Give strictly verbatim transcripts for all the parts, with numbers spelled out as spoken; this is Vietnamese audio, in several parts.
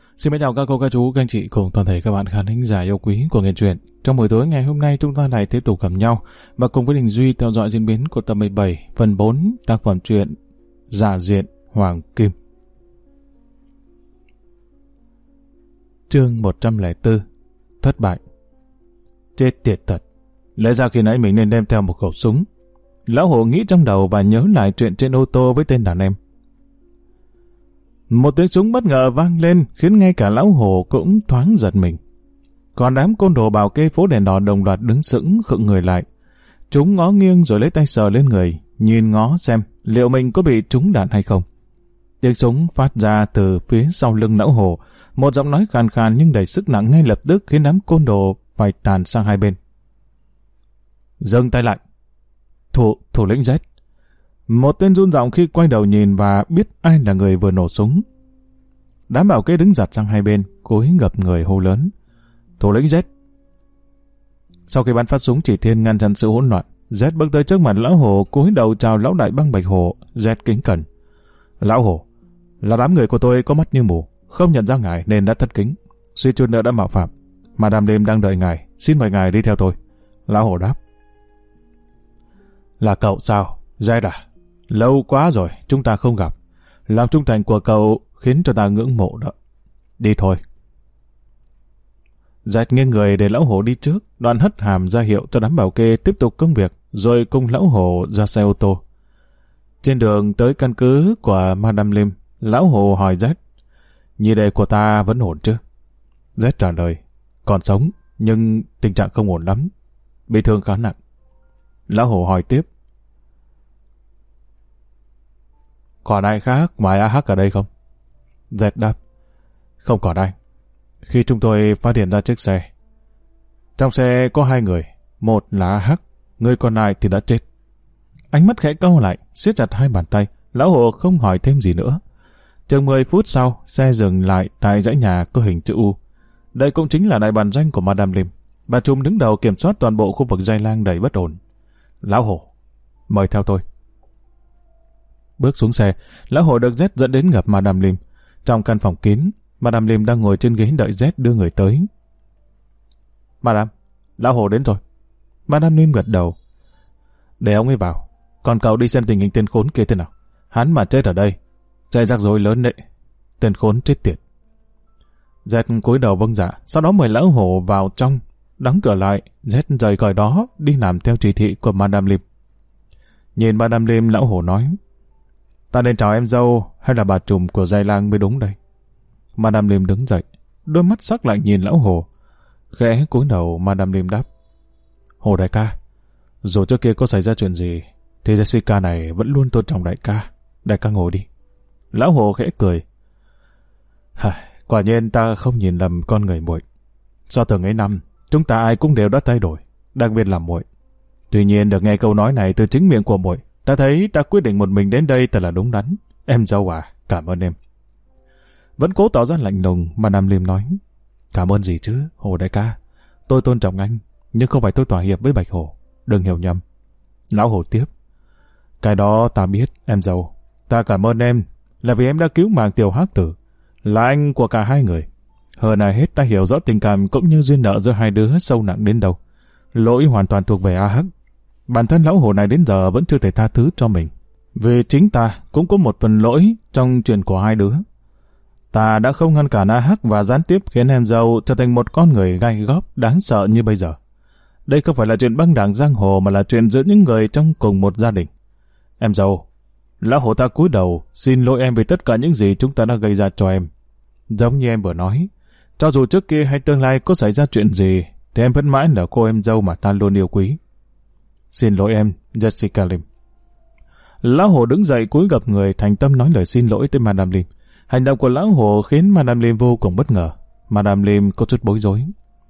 Xin chào các cô, các chú, các anh chị cùng toàn thể các bạn khán thính giả yêu quý của Nghe Truyện. Trong buổi tối ngày hôm nay chúng ta lại tiếp tục gặp nhau và cùng với Đình Duy theo dõi diễn biến của tập mười bảy phần bốn tác phẩm truyện Giả Diện Hoàng Kim. Chương một trăm lẻ bốn. Thất bại. Chết tiệt thật. Lẽ ra khi nãy mình nên đem theo một khẩu súng. Lão Hồ nghĩ trong đầu và nhớ lại chuyện trên ô tô với tên đàn em. Một tiếng súng bất ngờ vang lên khiến ngay cả Lão Hồ cũng thoáng giật mình. Còn đám côn đồ bảo kê phố đèn đỏ đồng loạt đứng sững khựng người lại. Chúng ngó nghiêng rồi lấy tay sờ lên người, nhìn ngó xem liệu mình có bị trúng đạn hay không. Tiếng súng phát ra từ phía sau lưng Lão Hồ, một giọng nói khàn khàn nhưng đầy sức nặng ngay lập tức khiến đám côn đồ phải tàn sang hai bên. Dừng tay lại. Thủ, thủ lĩnh Z. Một tên run giọng khi quay đầu nhìn và biết ai là người vừa nổ súng. Đám bảo kê đứng giặt sang hai bên, cúi gập người hô lớn. Thủ lĩnh Z. Sau khi bắn phát súng chỉ thiên ngăn chặn sự hỗn loạn, Z bước tới trước mặt Lão Hồ, cúi đầu chào lão đại băng Bạch Hồ. Z kính cẩn. Lão Hồ, là đám người của tôi có mắt như mù, không nhận ra ngài nên đã thất kính, suýt chút nữa đã mạo phạm. Madame Lim đang đợi ngài, xin mời ngài đi theo tôi. Lão Hồ đáp. Là cậu sao? Z à? Lâu quá rồi chúng ta không gặp. Lòng trung thành của cậu khiến cho ta ngưỡng mộ đó. Đi thôi. Z nghiêng người để Lão Hồ đi trước, đoạn hất hàm ra hiệu cho đám bảo kê tiếp tục công việc, rồi cùng Lão Hồ ra xe ô tô. Trên đường tới căn cứ của Madame Lim, Lão Hồ hỏi Z. Nhị đệ của ta vẫn ổn chứ? Z trả lời. Còn sống, nhưng tình trạng không ổn lắm. Bị thương khá nặng. Lão Hồ hỏi tiếp. Còn ai khác ngoài a hắc ở đây không? Z đáp. Không còn ai. Khi chúng tôi phát hiện ra chiếc xe, trong xe có hai người, một là a hắc, người còn lại thì đã chết. Ánh mắt khẽ cau lại, siết chặt hai bàn tay. Lão Hồ không hỏi thêm gì nữa. Chừng mười phút sau, xe dừng lại tại dãy nhà có hình chữ U. Đây cũng chính là đại bản doanh của Madame Lim. Bà trùm đứng đầu kiểm soát toàn bộ khu vực dây lang đầy bất ổn. Lão Hồ, mời theo tôi. Bước xuống xe, Lão Hồ được Z dẫn đến gặp Madame Lim. Trong căn phòng kín, Madame Lim đang ngồi trên ghế đợi Z đưa người tới. Madame, Lão Hồ đến rồi. Madame Lim gật đầu. Để ông ấy vào. Còn cậu đi xem tình hình tên khốn kia thế nào. Hắn mà chết ở đây, chạy rắc rối lớn đấy. Tên khốn chết tiệt. Z cúi đầu vâng dạ, sau đó mời Lão Hồ vào trong, đóng cửa lại. Z rời khỏi đó, đi làm theo chỉ thị của Madame Lim. Nhìn Madame Lim, Lão Hồ nói. Ta nên chào em dâu hay là bà trùm của dây lang mới đúng đây? Madame Lim đứng dậy, đôi mắt sắc lạnh nhìn Lão Hồ. Khẽ cúi đầu, Madame Lim đáp. Hồ đại ca, dù trước kia có xảy ra chuyện gì, thì Jessica này vẫn luôn tôn trọng đại ca. Đại ca ngồi đi. Lão Hồ khẽ cười. Hả, quả nhiên ta không nhìn lầm con người muội. Sau từng ấy năm, chúng ta ai cũng đều đã thay đổi, đặc biệt là muội. Tuy nhiên được nghe câu nói này từ chính miệng của muội, ta thấy ta quyết định một mình đến đây thật là đúng đắn. Em dâu à, cảm ơn em. Vẫn cố tỏ ra lạnh lùng, mà Nam Lim nói. Cảm ơn gì chứ, Hồ đại ca. Tôi tôn trọng anh, nhưng không phải tôi thỏa hiệp với Bạch Hồ. Đừng hiểu nhầm. Lão Hồ tiếp. Cái đó ta biết, em dâu. Ta cảm ơn em, là vì em đã cứu mạng tiểu hắc tử. Là anh của cả hai người. Hơn ai hết ta hiểu rõ tình cảm cũng như duyên nợ giữa hai đứa sâu nặng đến đâu. Lỗi hoàn toàn thuộc về A Hắc. Bản thân Lão Hồ này đến giờ vẫn chưa thể tha thứ cho mình. Vì chính ta cũng có một phần lỗi trong chuyện của hai đứa. Ta đã không ngăn cản A Hắc và gián tiếp khiến em dâu trở thành một con người gai góc đáng sợ như bây giờ. Đây không phải là chuyện băng đảng giang hồ mà là chuyện giữa những người trong cùng một gia đình. Em dâu, Lão Hồ ta cúi đầu xin lỗi em vì tất cả những gì chúng ta đã gây ra cho em. Giống như em vừa nói, cho dù trước kia hay tương lai có xảy ra chuyện gì, thì em vẫn mãi là cô em dâu mà ta luôn yêu quý. Xin lỗi em, Jessica Lim. Lão Hồ đứng dậy cúi gập người thành tâm nói lời xin lỗi tới Madame Lim. Hành động của Lão Hồ khiến Madame Lim vô cùng bất ngờ. Madame Lim có chút bối rối.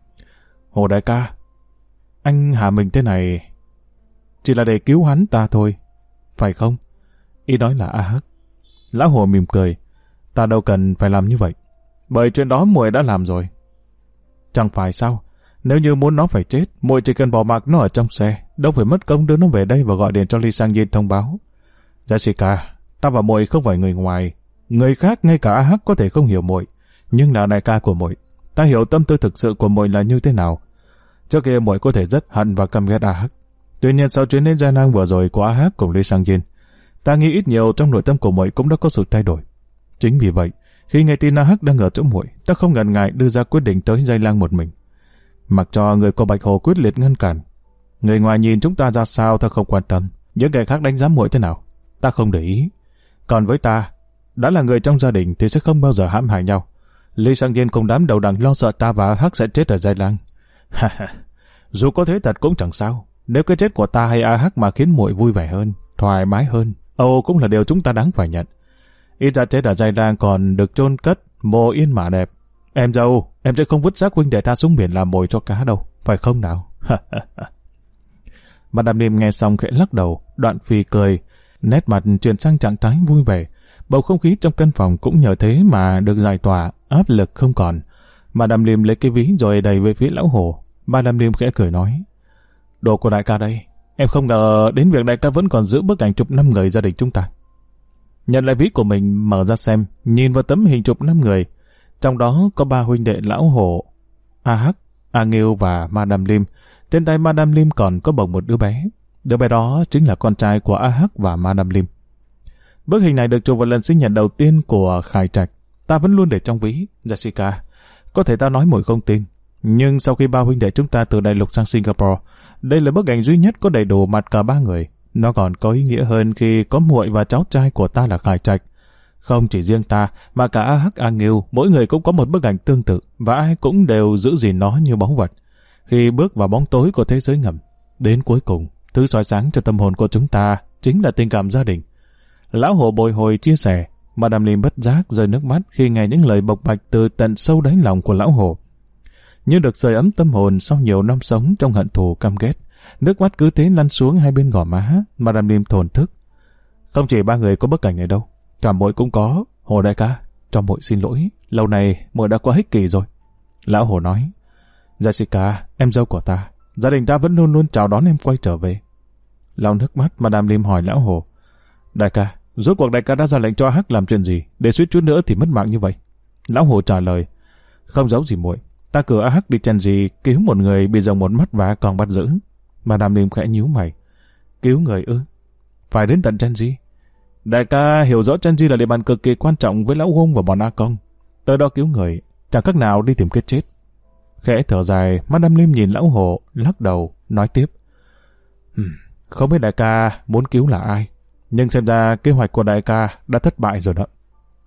Hồ đại ca, anh hạ mình thế này chỉ là để cứu hắn ta thôi, phải không? Ý nói là A Hắc. Lão Hồ mỉm cười. Ta đâu cần phải làm như vậy, bởi chuyện đó muội đã làm rồi. Chẳng phải sao? Nếu như muốn nó phải chết, muội chỉ cần bỏ mặc nó ở trong xe, đâu phải mất công đưa nó về đây và gọi điện cho Lee Sang Yin thông báo. Jessica, ta và muội không phải người ngoài. Người khác ngay cả A Hắc có thể không hiểu muội, Nhưng là đại ca của muội, ta hiểu tâm tư thực sự của muội là như thế nào. Trước kia muội có thể rất hận và căm ghét A Hắc. Tuy nhiên sau chuyến đến Gia Lang vừa rồi của A Hắc cùng Lee Sang Jin, ta nghĩ ít nhiều trong nội tâm của muội cũng đã có sự thay đổi. Chính vì vậy, khi nghe tin A Hắc đang ở chỗ muội, ta không ngần ngại đưa ra quyết định tới Gia Lang một mình. Mặc cho người của Bạch Hồ quyết liệt ngăn cản. Người ngoài nhìn chúng ta ra sao ta không quan tâm, những người khác đánh giá muội thế nào, ta không để ý. Còn với ta, đã là người trong gia đình thì sẽ không bao giờ hãm hại nhau. Lee Sang Jin cùng đám đầu đảng lo sợ ta và A Hắc sẽ chết ở Gia Lang. Ha ha, dù có thế thật cũng chẳng sao. Nếu cái chết của ta hay A Hắc mà khiến muội vui vẻ hơn, thoải mái hơn, âu cũng là điều chúng ta đáng phải nhận. Ít ra chết ở Gia Lang còn được chôn cất mồ yên mả đẹp. Em dâu, em sẽ không vứt xác huynh đệ ta xuống biển làm mồi cho cá đâu, phải không nào? Madame Lim nghe xong khẽ lắc đầu, đoạn phì cười, nét mặt chuyển sang trạng thái vui vẻ. Bầu không khí trong căn phòng cũng nhờ thế mà được giải tỏa, áp lực không còn. Madame Lim lấy cái ví rồi đầy về phía lão Hồ. Madame Lim khẽ cười nói: Đồ của đại ca đây, em không ngờ đến việc đại ca vẫn còn giữ bức ảnh chụp năm người gia đình chúng ta. Nhận lại ví của mình mở ra xem, nhìn vào tấm hình chụp năm người, trong đó có ba huynh đệ lão Hồ, A Hắc, A Nghiêu và Madame Lim. Trên tay Madame Lim còn có bồng một đứa bé. Đứa bé đó chính là con trai của A Hắc và Madame Lim. Bức hình này được chụp vào lần sinh nhật đầu tiên của Khải Trạch. Ta vẫn luôn để trong ví. Jessica, có thể ta nói muội không tin, nhưng sau khi ba huynh đệ chúng ta từ đại lục sang Singapore, đây là bức ảnh duy nhất có đầy đủ mặt cả ba người. Nó còn có ý nghĩa hơn khi có muội và cháu trai của ta là Khải Trạch. Không chỉ riêng ta, mà cả A Hắc, A Nghiêu, mỗi người cũng có một bức ảnh tương tự, và ai cũng đều giữ gìn nó như báu vật. Khi bước vào bóng tối của thế giới ngầm, đến cuối cùng, thứ soi sáng cho tâm hồn của chúng ta chính là tình cảm gia đình. Lão Hồ bồi hồi chia sẻ, Madame Lim bất giác rơi nước mắt khi nghe những lời bộc bạch từ tận sâu đáy lòng của lão Hồ. Như được sưởi ấm tâm hồn sau nhiều năm sống trong hận thù căm ghét, nước mắt cứ thế lăn xuống hai bên gò má. Madame Lim thổn thức: Không chỉ ba người có bức ảnh này đâu, cả muội cũng có. Hồ đại ca, cho muội xin lỗi, lâu này muội đã quá hích kỷ rồi. Lão Hồ nói: Jessica, em dâu của ta, gia đình ta vẫn luôn luôn chào đón em quay trở về. Lau nước mắt, Madame Lim hỏi lão Hồ: Đại ca, rốt cuộc đại ca đã ra lệnh cho A Hắc làm chuyện gì để suýt chút nữa thì mất mạng như vậy? Lão Hồ trả lời: Không giấu gì muội, ta cử A Hắc đi Chenji cứu một người bị rồng một mắt và còn bắt giữ. Madame Lim khẽ nhíu mày: Cứu người ư? Phải đến tận Chenji? Đại ca hiểu rõ Chenji là địa bàn cực kỳ quan trọng với lão Gông và bọn A Công. Tới đó cứu người, chẳng khác nào đi tìm cái chết. Khẽ thở dài, Madame Lim nhìn lão Hồ, lắc đầu, nói tiếp: hmm, Không biết đại ca muốn cứu là ai, nhưng xem ra kế hoạch của đại ca đã thất bại rồi đó.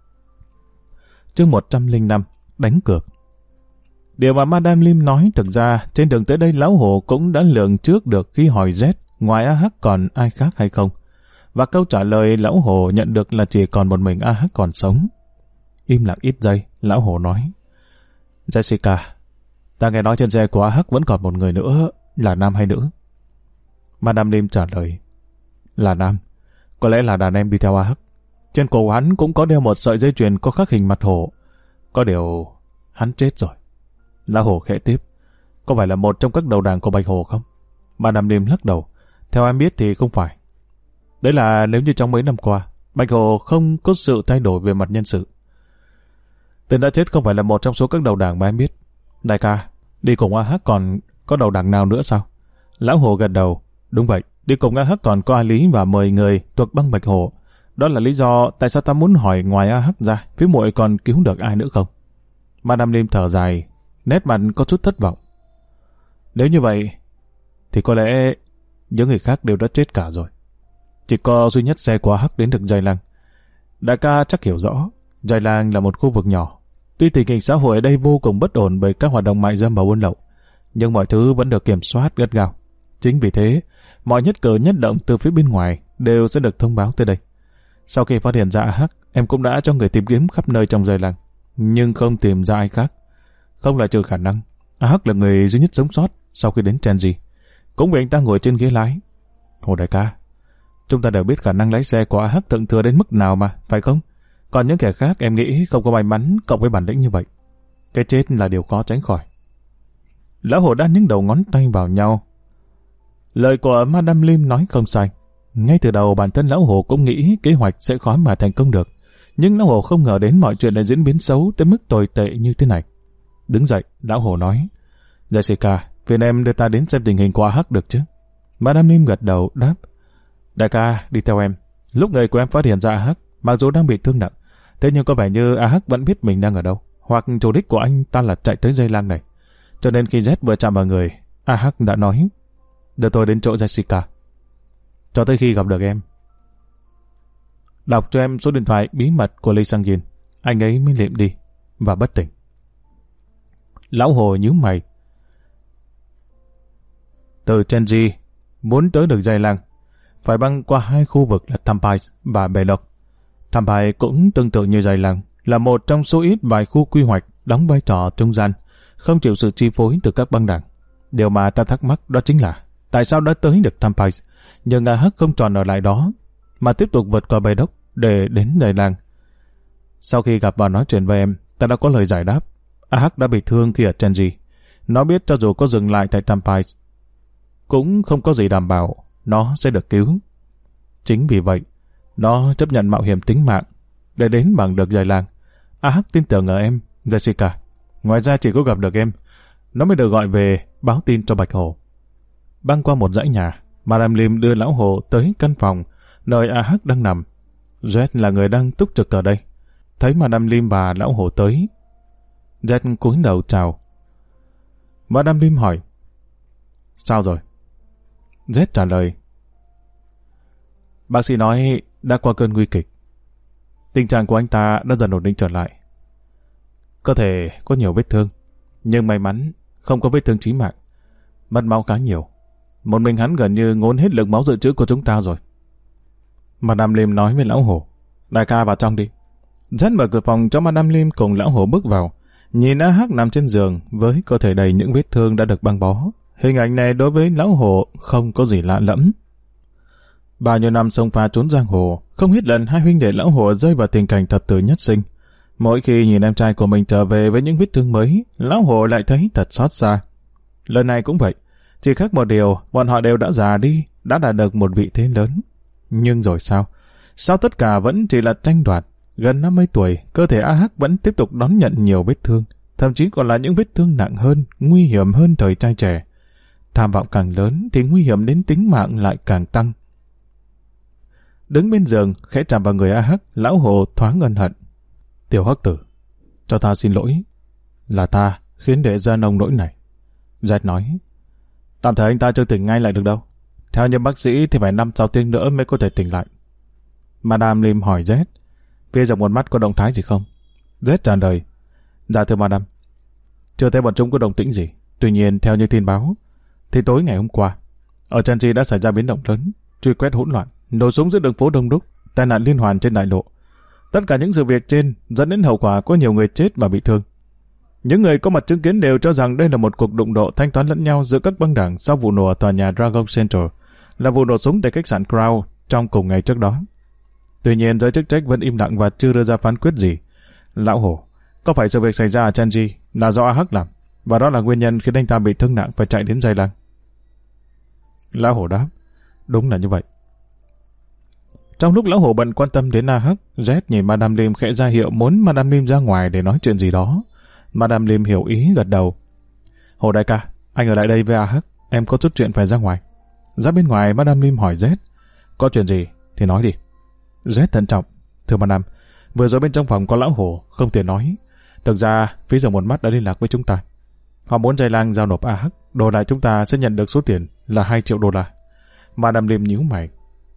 Chương một trăm lẻ năm, đánh cược. Điều mà Madame Lim nói thực ra, trên đường tới đây lão Hồ cũng đã lường trước được khi hỏi Z ngoài A Hắc còn ai khác hay không. Và câu trả lời lão Hồ nhận được là chỉ còn một mình A Hắc còn sống. Im lặng ít giây, lão Hồ nói: Jessica, ta nghe nói trên xe của A Hắc vẫn còn một người nữa, là nam hay nữ? Madame Lim trả lời: Là nam, có lẽ là đàn em đi theo A Hắc. Trên cổ hắn cũng có đeo một sợi dây chuyền có khắc hình mặt hổ. Có điều hắn chết rồi. Lão Hồ khẽ tiếp: Có phải là một trong các đầu đảng của Bạch Hồ không? Madame Lim lắc đầu: Theo em biết thì không phải. Đấy là nếu như trong mấy năm qua Bạch Hồ không có sự thay đổi về mặt nhân sự. Tên đã chết không phải là một trong số các đầu đảng mà em biết. Đại ca, đi cùng A Hắc còn có đầu đảng nào nữa sao? Lão Hồ gật đầu: Đúng vậy, đi cùng A Hắc còn có A Lý và mười người thuộc băng Bạch Hồ. Đó là lý do tại sao ta muốn hỏi ngoài A Hắc ra, phía muội còn cứu được ai nữa không? Madame Lim thở dài, nét mặt có chút thất vọng. Nếu như vậy, thì có lẽ những người khác đều đã chết cả rồi. Chỉ có duy nhất xe của A Hắc đến được Giai Lang. Đại ca chắc hiểu rõ, Giai Lang là một khu vực nhỏ. Tuy tình hình xã hội ở đây vô cùng bất ổn bởi các hoạt động mại dâm và buôn lậu, nhưng mọi thứ vẫn được kiểm soát gắt gao. Chính vì thế, mọi nhất cử nhất động từ phía bên ngoài đều sẽ được thông báo tới đây. Sau khi phát hiện ra A Hắc, em cũng đã cho người tìm kiếm khắp nơi trong Giai Lang, nhưng không tìm ra ai khác. Không loại trừ khả năng A Hắc là người duy nhất sống sót sau khi đến Chenji. Cũng vì anh ta ngồi trên ghế lái. Hồ đại ca, chúng ta đều biết khả năng lái xe của A Hắc thượng thừa đến mức nào mà, phải không? Còn những kẻ khác em nghĩ không có may mắn cộng với bản lĩnh như vậy. Cái chết là điều khó tránh khỏi. Lão Hồ đan những đầu ngón tay vào nhau. Lời của Madame Lim nói không sai. Ngay từ đầu bản thân lão Hồ cũng nghĩ kế hoạch sẽ khó mà thành công được. Nhưng lão Hồ không ngờ đến mọi chuyện lại diễn biến xấu tới mức tồi tệ như thế này. Đứng dậy, lão Hồ nói, Jessica, phiền em đưa ta đến xem tình hình của a hắc được chứ? Madame Lim gật đầu đáp, đại ca, đi theo em. Lúc người của em phát hiện ra a hắc, mặc dù đang bị thương nặng, thế nhưng có vẻ như a hắc vẫn biết mình đang ở đâu, hoặc chủ đích của anh ta là chạy tới dây lang này. Cho nên khi Z vừa chạm vào người, a hắc đã nói, đưa tôi đến chỗ Jessica. Cho tới khi gặp được em. Đọc cho em số điện thoại bí mật của Lee Sang Yin. Anh ấy mới liệm đi và bất tỉnh. Lão Hồ nhíu mày. Từ Chenji muốn tới được dây lang, phải băng qua hai khu vực là Tampai và Belok. Tampai cũng tương tự như dây lang, là một trong số ít vài khu quy hoạch đóng vai trò trung gian, không chịu sự chi phối từ các băng đảng. Điều mà ta thắc mắc đó chính là tại sao đã tới được Tampai, nhưng a hắc không tròn ở lại đó, mà tiếp tục vượt qua Belok để đến dây lang. Sau khi gặp và nói chuyện với em, ta đã có lời giải đáp. a hắc đã bị thương khi ở Chenji. Nó biết cho dù có dừng lại tại Tampai, cũng không có gì đảm bảo nó sẽ được cứu. Chính vì vậy, nó chấp nhận mạo hiểm tính mạng để đến bằng được dây lang. a hắc tin tưởng ở em, Jessica. Ngoài ra chỉ có gặp được em, nó mới được gọi về báo tin cho Bạch Hồ. Băng qua một dãy nhà, Madame Lim đưa lão Hồ tới căn phòng nơi a hắc đang nằm. Z là người đang túc trực ở đây. Thấy Madame Lim và lão Hồ tới, Z cúi đầu chào. Madame Lim hỏi, sao rồi? Z trả lời, bác sĩ nói đã qua cơn nguy kịch. Tình trạng của anh ta đã dần ổn định trở lại. Cơ thể có nhiều vết thương, nhưng may mắn không có vết thương chí mạng. Mất máu khá nhiều. Một mình hắn gần như ngốn hết lượng máu dự trữ của chúng ta rồi. Madame Lim nói với lão Hồ, đại ca vào trong đi. Z mở cửa phòng cho Madame Lim cùng lão Hồ bước vào. Nhìn a hắc nằm trên giường với cơ thể đầy những vết thương đã được băng bó. Hình ảnh này đối với lão Hồ không có gì lạ lẫm. Bao nhiêu năm sông pha trốn giang hồ, không ít lần hai huynh đệ lão Hồ rơi vào tình cảnh thập tử nhất sinh. Mỗi khi nhìn em trai của mình trở về với những vết thương mới, lão Hồ lại thấy thật xót xa. Lần này cũng vậy, chỉ khác một điều, bọn họ đều đã già đi, đã đạt được một vị thế lớn. Nhưng rồi sao? Sao tất cả vẫn chỉ là tranh đoạt? Gần năm mươi tuổi, cơ thể a hắc vẫn tiếp tục đón nhận nhiều vết thương, thậm chí còn là những vết thương nặng hơn, nguy hiểm hơn thời trai trẻ. Tham vọng càng lớn thì nguy hiểm đến tính mạng lại càng tăng. Đứng bên giường, khẽ chạm vào người a hắc, lão Hồ thoáng ân hận. Tiểu Hắc tử, cho ta xin lỗi. Là ta khiến đệ ra nông nỗi này. Z nói, tạm thời anh ta chưa tỉnh ngay lại được đâu. Theo như bác sĩ thì phải năm sáu tiếng nữa mới có thể tỉnh lại. Madame Lim hỏi Z, phía dọc một mắt có động thái gì không? Z trả lời, dạ thưa Madame, chưa thấy bọn chúng có động tĩnh gì. Tuy nhiên theo như tin báo, thì tối ngày hôm qua, ở Chenji đã xảy ra biến động lớn, truy quét hỗn loạn, nổ súng giữa đường phố đông đúc, tai nạn liên hoàn trên đại lộ. Tất cả những sự việc trên dẫn đến hậu quả có nhiều người chết và bị thương. Những người có mặt chứng kiến đều cho rằng đây là một cuộc đụng độ thanh toán lẫn nhau giữa các băng đảng sau vụ nổ ở tòa nhà Dragon Central, là vụ nổ súng tại khách sạn Crown trong cùng ngày trước đó. Tuy nhiên giới chức trách vẫn im lặng và chưa đưa ra phán quyết gì. Lão Hồ, có phải sự việc xảy ra ở Chenji là do a hắc làm, và đó là nguyên nhân khiến anh ta bị thương nặng phải chạy đến dây lang? Lão Hồ đáp, đúng là như vậy. Trong lúc lão Hồ bận quan tâm đến a hắc, Z nhìn Madame Lim khẽ ra hiệu muốn Madame Lim ra ngoài để nói chuyện gì đó. Madame Lim hiểu ý gật đầu. Hồ đại ca, anh ở lại đây với a hắc, em có chút chuyện phải ra ngoài. Ra bên ngoài, Madame Lim hỏi Z, có chuyện gì thì nói đi. Z thận trọng, thưa Madame, vừa rồi bên trong phòng có lão Hồ, không tiện nói. Thực ra, phía dòng một mắt đã liên lạc với chúng ta. Họ muốn dây lang giao nộp a hắc, đồ lại chúng ta sẽ nhận được số tiền là hai triệu đô la. Madame Lim nhíu mày.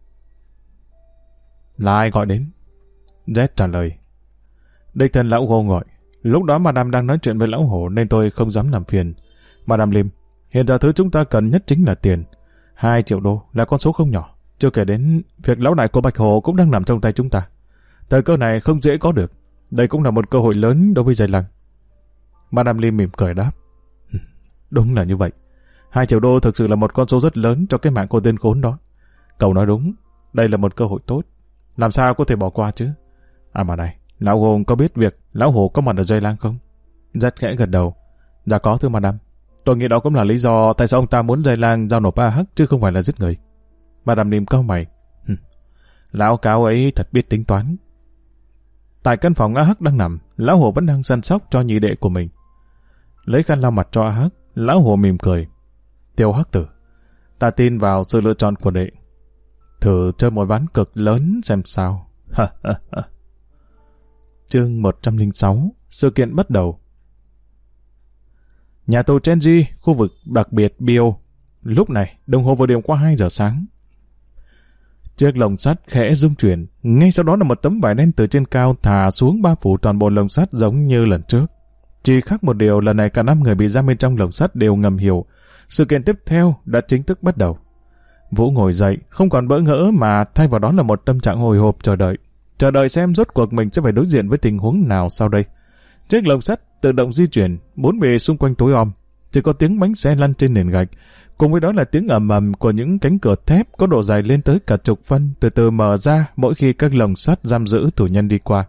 Là ai gọi đến? Z trả lời. Đích thân lão Hồ gọi. Lúc đó Madame đang nói chuyện với lão Hồ nên tôi không dám làm phiền. Madame Lim, hiện giờ thứ chúng ta cần nhất chính là tiền. Hai triệu đô là con số không nhỏ. Chưa kể đến việc lão đại của Bạch Hồ cũng đang nằm trong tay chúng ta. Thời cơ này không dễ có được. Đây cũng là một cơ hội lớn đối với dây lăng. Madame Lim mỉm cười đáp. Đúng là như vậy. Hai triệu đô thực sự là một con số rất lớn cho cái mạng cô tên khốn đó. Cậu nói đúng. Đây là một cơ hội tốt. Làm sao có thể bỏ qua chứ? À mà này, lão Hồ có biết việc lão Hồ có mặt ở dây lang không? Rất khẽ gật đầu. Dạ có thưa Madame. Tôi nghĩ đó cũng là lý do tại sao ông ta muốn dây lang giao nộp a hắc chứ không phải là giết người. Madame Lim cau mày. Lão cáo ấy thật biết tính toán. Tại căn phòng A Hắc đang nằm, lão Hồ vẫn đang săn sóc cho nhị đệ của mình. Lấy khăn lau mặt cho A Hắc, lão Hồ mỉm cười. Tiểu Hắc tử, ta tin vào sự lựa chọn của đệ. Thử chơi một ván cực lớn xem sao. Chương một trăm lẻ sáu, sự kiện bắt đầu. Nhà tù Chenji, khu vực đặc biệt Bio. Lúc này, đồng hồ vừa điểm qua hai giờ sáng. Chiếc lồng sắt khẽ rung chuyển, ngay sau đó là một tấm vải đen từ trên cao thả xuống bao phủ toàn bộ lồng sắt giống như lần trước. Chỉ khác một điều, lần này cả năm người bị giam bên trong lồng sắt đều ngầm hiểu. Sự kiện tiếp theo đã chính thức bắt đầu. Vũ ngồi dậy, không còn bỡ ngỡ mà thay vào đó là một tâm trạng hồi hộp chờ đợi. Chờ đợi xem rốt cuộc mình sẽ phải đối diện với tình huống nào sau đây. Chiếc lồng sắt tự động di chuyển, bốn bề xung quanh tối om. Chỉ có tiếng bánh xe lăn trên nền gạch, cùng với đó là tiếng ầm ầm của những cánh cửa thép có độ dài lên tới cả chục phân từ từ mở ra mỗi khi các lồng sắt giam giữ tù nhân đi qua.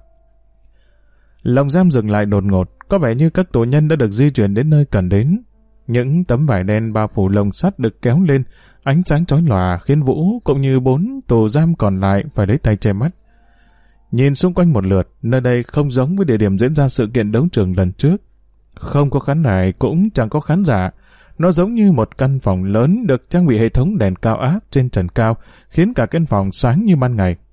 Lồng giam dừng lại đột ngột, có vẻ như các tù nhân đã được di chuyển đến nơi cần đến. Những tấm vải đen bao phủ lồng sắt được kéo lên, ánh sáng chói lòa khiến Vũ cũng như bốn tù giam còn lại phải lấy tay che mắt. Nhìn xung quanh một lượt, nơi đây không giống với địa điểm diễn ra sự kiện đấu trường lần trước. Không có khán đài cũng chẳng có khán giả. Nó giống như một căn phòng lớn được trang bị hệ thống đèn cao áp trên trần cao, khiến cả căn phòng sáng như ban ngày.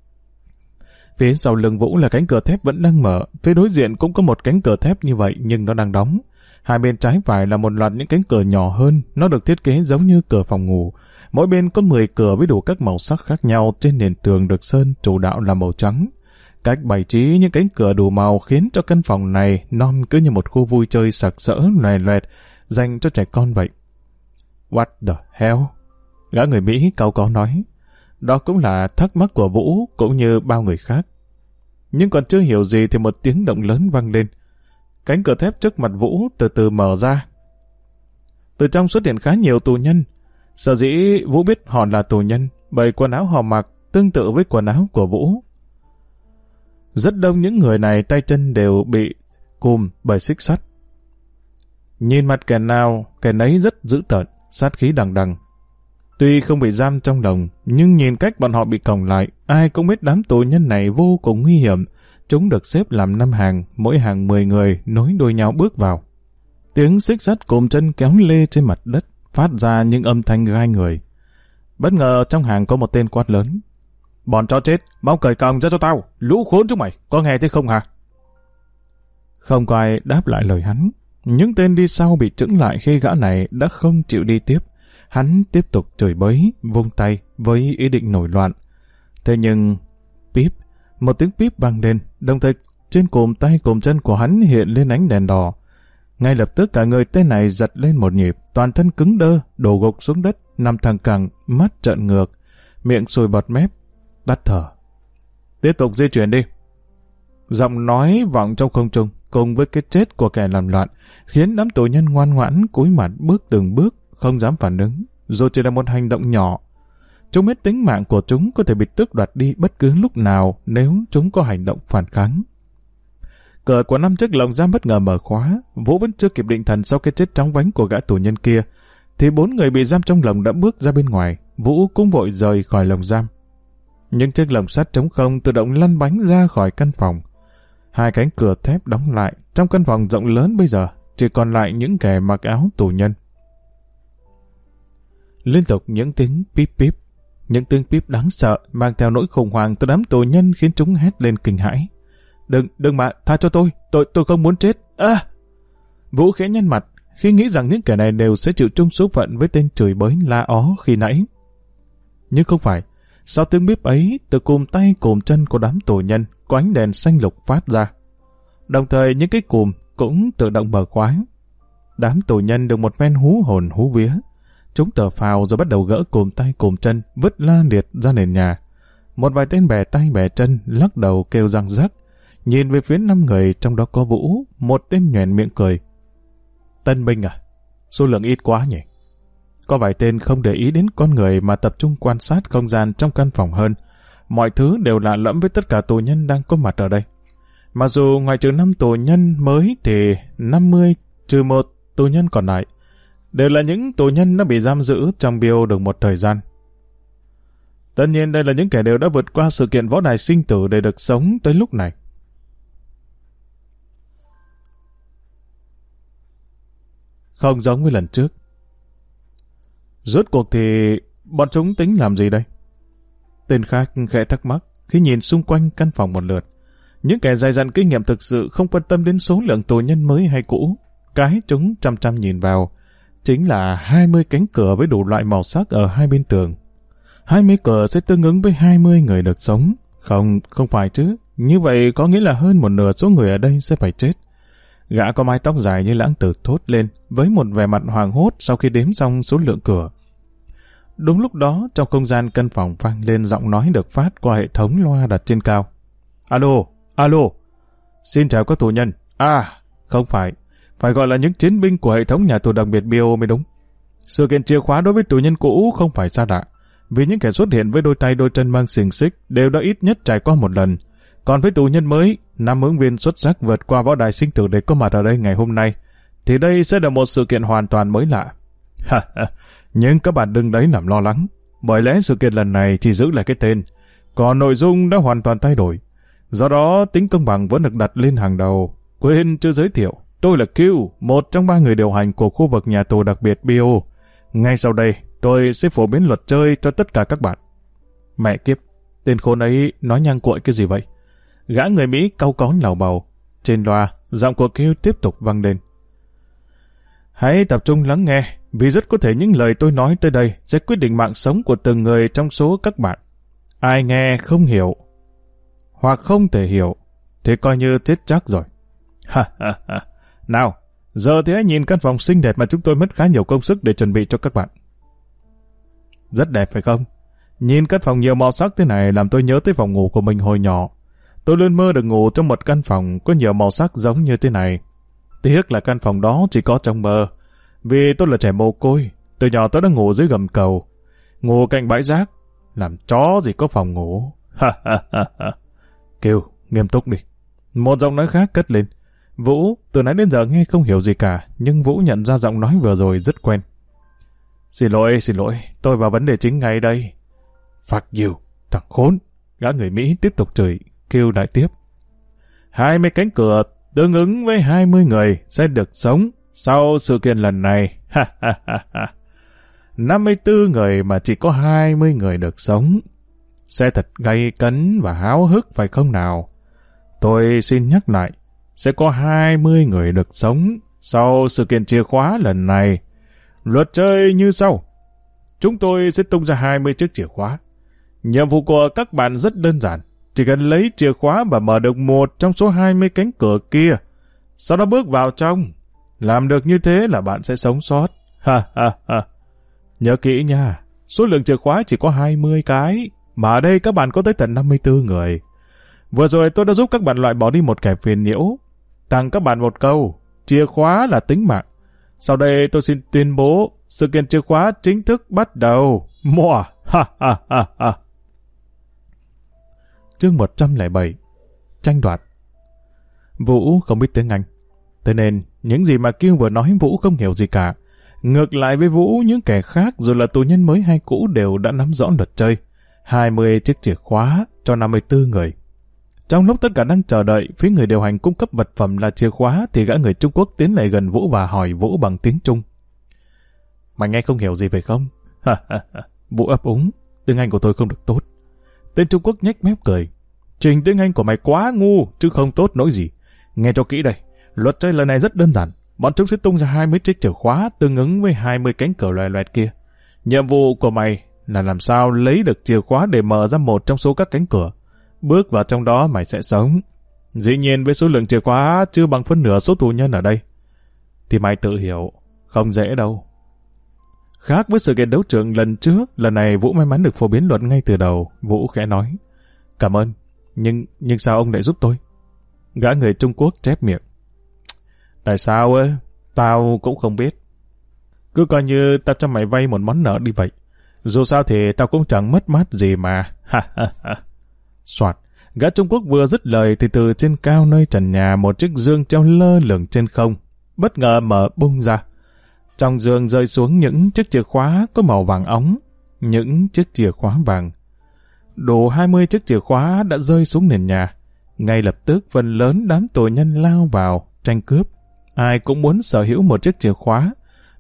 Phía sau lưng Vũ là cánh cửa thép vẫn đang mở, phía đối diện cũng có một cánh cửa thép như vậy nhưng nó đang đóng. Hai bên trái phải là một loạt những cánh cửa nhỏ hơn, nó được thiết kế giống như cửa phòng ngủ. Mỗi bên có mười cửa với đủ các màu sắc khác nhau, trên nền tường được sơn chủ đạo là màu trắng. Cách bày trí những cánh cửa đủ màu khiến cho căn phòng này non cứ như một khu vui chơi sặc sỡ loè loẹt dành cho trẻ con vậy. What the hell? Gã người Mỹ cau có nói. Đó cũng là thắc mắc của Vũ cũng như bao người khác. Nhưng còn chưa hiểu gì thì một tiếng động lớn vang lên. Cánh cửa thép trước mặt Vũ từ từ mở ra. Từ trong xuất hiện khá nhiều tù nhân. Sở dĩ Vũ biết họ là tù nhân bởi quần áo họ mặc tương tự với quần áo của Vũ. Rất đông những người này tay chân đều bị cùm bởi xích sắt. Nhìn mặt kẻ nào, kẻ nấy rất dữ tợn, sát khí đằng đằng. Tuy không bị giam trong lồng, nhưng nhìn cách bọn họ bị còng lại, ai cũng biết đám tù nhân này vô cùng nguy hiểm. Chúng được xếp làm năm hàng, mỗi hàng mười người nối đuôi nhau bước vào. Tiếng xích sắt cùm chân kéo lê trên mặt đất, phát ra những âm thanh gai người. Bất ngờ trong hàng có một tên quát lớn. Bọn chó chết, mau cởi còng ra cho tao, lũ khốn chúng mày, có nghe thấy không hả? Không có ai đáp lại lời hắn. Những tên đi sau bị chững lại khi gã này đã không chịu đi tiếp. Hắn tiếp tục chửi bới, vung tay với ý định nổi loạn. Thế nhưng, píp, một tiếng píp vang lên, đồng thời trên cùm tay cùm chân của hắn hiện lên ánh đèn đỏ. Ngay lập tức cả người tên này giật lên một nhịp, toàn thân cứng đơ, đổ gục xuống đất, nằm thẳng cẳng, mắt trợn ngược, miệng sùi bọt mép, tắt thở. Tiếp tục di chuyển đi. Giọng nói vọng trong không trung, cùng với cái chết của kẻ làm loạn, khiến đám tù nhân ngoan ngoãn cúi mặt bước từng bước, không dám phản ứng, dù chỉ là một hành động nhỏ. Chúng biết tính mạng của chúng có thể bị tước đoạt đi bất cứ lúc nào nếu chúng có hành động phản kháng. Cửa của năm chiếc lồng giam bất ngờ mở khóa, Vũ vẫn chưa kịp định thần sau cái chết chóng vánh của gã tù nhân kia, thì bốn người bị giam trong lồng đã bước ra bên ngoài. Vũ cũng vội rời khỏi lồng giam. Những chiếc lồng sắt trống không tự động lăn bánh ra khỏi căn phòng. Hai cánh cửa thép đóng lại, trong căn phòng rộng lớn bây giờ chỉ còn lại những kẻ mặc áo tù nhân. Liên tục những tiếng píp píp, những tiếng píp đáng sợ mang theo nỗi khủng hoảng từ đám tù nhân khiến chúng hét lên kinh hãi. Đừng, đừng mà, tha cho tôi, tôi tôi không muốn chết. À! Vũ khẽ nhăn mặt khi nghĩ rằng những kẻ này đều sẽ chịu chung số phận với tên chửi bới la ó khi nãy. Nhưng không phải. Sau tiếng bíp ấy, từ cùm tay cùm chân của đám tù nhân có ánh đèn xanh lục phát ra. Đồng thời những cái cùm cũng tự động mở khóa. Đám tù nhân được một phen hú hồn hú vía. Chúng thở phào rồi bắt đầu gỡ cùm tay cùm chân, vứt la liệt ra nền nhà. Một vài tên bẻ tay bẻ chân, lắc đầu kêu răng rắc. Nhìn về phía năm người, trong đó có Vũ, một tên nhoẻn miệng cười. Tân binh à? Số lượng ít quá nhỉ? Có vài tên không để ý đến con người mà tập trung quan sát không gian trong căn phòng hơn. Mọi thứ đều lạ lẫm với tất cả tù nhân đang có mặt ở đây. Mặc dù ngoài trừ năm tù nhân mới thì năm mươi trừ một tù nhân còn lại đều là những tù nhân đã bị giam giữ trong Bio được một thời gian. Tất nhiên đây là những kẻ đều đã vượt qua sự kiện võ đài sinh tử để được sống tới lúc này. không giống với lần trước. Rốt cuộc thì bọn chúng tính làm gì đây? Tên khác khẽ thắc mắc khi nhìn xung quanh căn phòng một lượt. Những kẻ dày dặn kinh nghiệm thực sự không quan tâm đến số lượng tù nhân mới hay cũ. Cái chúng chăm chăm nhìn vào chính là hai mươi cánh cửa với đủ loại màu sắc ở hai bên tường. hai mươi cửa sẽ tương ứng với hai mươi người được sống. Không, không phải chứ. Như vậy có nghĩa là hơn một nửa số người ở đây sẽ phải chết. Gã có mái tóc dài như lãng tử thốt lên với một vẻ mặt hoảng hốt sau khi đếm xong số lượng cửa. Đúng lúc đó, trong không gian căn phòng vang lên giọng nói được phát qua hệ thống loa đặt trên cao. Alo, alo, xin chào các tù nhân. À, không phải, phải gọi là những chiến binh của hệ thống nhà tù đặc biệt Bio mới đúng. Sự kiện chìa khóa đối với tù nhân cũ không phải xa lạ, vì những kẻ xuất hiện với đôi tay đôi chân mang xiềng xích đều đã ít nhất trải qua một lần. Còn với tù nhân mới, năm ứng viên xuất sắc vượt qua võ đài sinh tử để có mặt ở đây ngày hôm nay, thì đây sẽ là một sự kiện hoàn toàn mới lạ. Nhưng các bạn đừng đấy làm lo lắng, bởi lẽ sự kiện lần này chỉ giữ lại cái tên, còn nội dung đã hoàn toàn thay đổi. Do đó, tính công bằng vẫn được đặt lên hàng đầu. Quên chưa giới thiệu, tôi là Q, một trong ba người điều hành của khu vực nhà tù đặc biệt Bio. Ngay sau đây, tôi sẽ phổ biến luật chơi cho tất cả các bạn. Mẹ kiếp, tên khốn ấy nói nhăng cuội cái gì vậy? Gã người Mỹ cau cón lào bầu. Trên loa, giọng của Q tiếp tục vang lên. Hãy tập trung lắng nghe, vì rất có thể những lời tôi nói tới đây sẽ quyết định mạng sống của từng người trong số các bạn. Ai nghe không hiểu, hoặc không thể hiểu, thì coi như chết chắc rồi. Ha ha ha. Nào, giờ thì hãy nhìn căn phòng xinh đẹp mà chúng tôi mất khá nhiều công sức để chuẩn bị cho các bạn. Rất đẹp phải không? Nhìn căn phòng nhiều màu sắc thế này làm tôi nhớ tới phòng ngủ của mình hồi nhỏ. Tôi luôn mơ được ngủ trong một căn phòng có nhiều màu sắc giống như thế này. Tiếc là căn phòng đó chỉ có trong mơ. Vì tôi là trẻ mồ côi, từ nhỏ tôi đã ngủ dưới gầm cầu, ngủ cạnh bãi rác, làm chó gì có phòng ngủ. Ha ha ha ha. Kêu, nghiêm túc đi. Một giọng nói khác cất lên. Vũ, từ nãy đến giờ nghe không hiểu gì cả, nhưng Vũ nhận ra giọng nói vừa rồi rất quen. Xin lỗi, xin lỗi, tôi vào vấn đề chính ngay đây. Fuck you, thằng khốn. Gã người Mỹ tiếp tục chửi, kêu đại tiếp. hai mươi cánh cửa tương ứng với hai mươi người sẽ được sống sau sự kiện lần này. Ha ha ha ha. năm mươi tư người mà chỉ có hai mươi người được sống. Sẽ thật gay cấn và háo hức phải không nào? Tôi xin nhắc lại, sẽ có hai mươi người được sống sau sự kiện chìa khóa lần này. Luật chơi như sau. Chúng tôi sẽ tung ra hai mươi chiếc chìa khóa. Nhiệm vụ của các bạn rất đơn giản. Chỉ cần lấy chìa khóa và mở được một trong số hai mươi cánh cửa kia. Sau đó bước vào trong. Làm được như thế là bạn sẽ sống sót. Ha ha ha. Nhớ kỹ nha. Số lượng chìa khóa chỉ có hai mươi cái. Mà ở đây các bạn có tới tận năm mươi tư người. Vừa rồi tôi đã giúp các bạn loại bỏ đi một kẻ phiền nhiễu. Tặng các bạn một câu. Chìa khóa là tính mạng. Sau đây tôi xin tuyên bố sự kiện chìa khóa chính thức bắt đầu. Mùa. Ha ha ha ha. Chương một trăm lẻ bảy. Tranh đoạt. Vũ không biết tiếng Anh. Thế nên, những gì mà Kiêu vừa nói Vũ không hiểu gì cả. Ngược lại với Vũ, những kẻ khác dù là tù nhân mới hay cũ đều đã nắm rõ luật chơi. hai mươi chiếc chìa khóa cho năm mươi tư người. Trong lúc tất cả đang chờ đợi, phía người điều hành cung cấp vật phẩm là chìa khóa thì gã người Trung Quốc tiến lại gần Vũ và hỏi Vũ bằng tiếng Trung. Mày nghe không hiểu gì phải không? Vũ ấp úng, tiếng Anh của tôi không được tốt. Tên Trung Quốc nhếch mép cười. Trình tiếng Anh của mày quá ngu, chứ không tốt nỗi gì. Nghe cho kỹ đây, luật chơi lần này rất đơn giản. Bọn chúng sẽ tung ra hai mươi chiếc chìa khóa tương ứng với hai mươi cánh cửa loè loẹt kia. Nhiệm vụ của mày là làm sao lấy được chìa khóa để mở ra một trong số các cánh cửa. Bước vào trong đó mày sẽ sống. Dĩ nhiên với số lượng chìa khóa chưa bằng phân nửa số tù nhân ở đây, thì mày tự hiểu, không dễ đâu. Khác với sự kiện đấu trường lần trước, lần này Vũ may mắn được phổ biến luật ngay từ đầu. Vũ khẽ nói, cảm ơn, nhưng nhưng sao ông lại giúp tôi? Gã người Trung Quốc chép miệng. Tại sao ơ? Tao cũng không biết. Cứ coi như tao cho mày vay một món nợ đi vậy. Dù sao thì tao cũng chẳng mất mát gì mà. Ha ha ha. Soạt, gã Trung Quốc vừa dứt lời thì từ trên cao nơi trần nhà một chiếc dương treo lơ lửng trên không, bất ngờ mở bung ra. Trong dương rơi xuống những chiếc chìa khóa có màu vàng óng, những chiếc chìa khóa vàng. Đủ hai mươi chiếc chìa khóa đã rơi xuống nền nhà. Ngay lập tức phần lớn đám tù nhân lao vào, tranh cướp. Ai cũng muốn sở hữu một chiếc chìa khóa,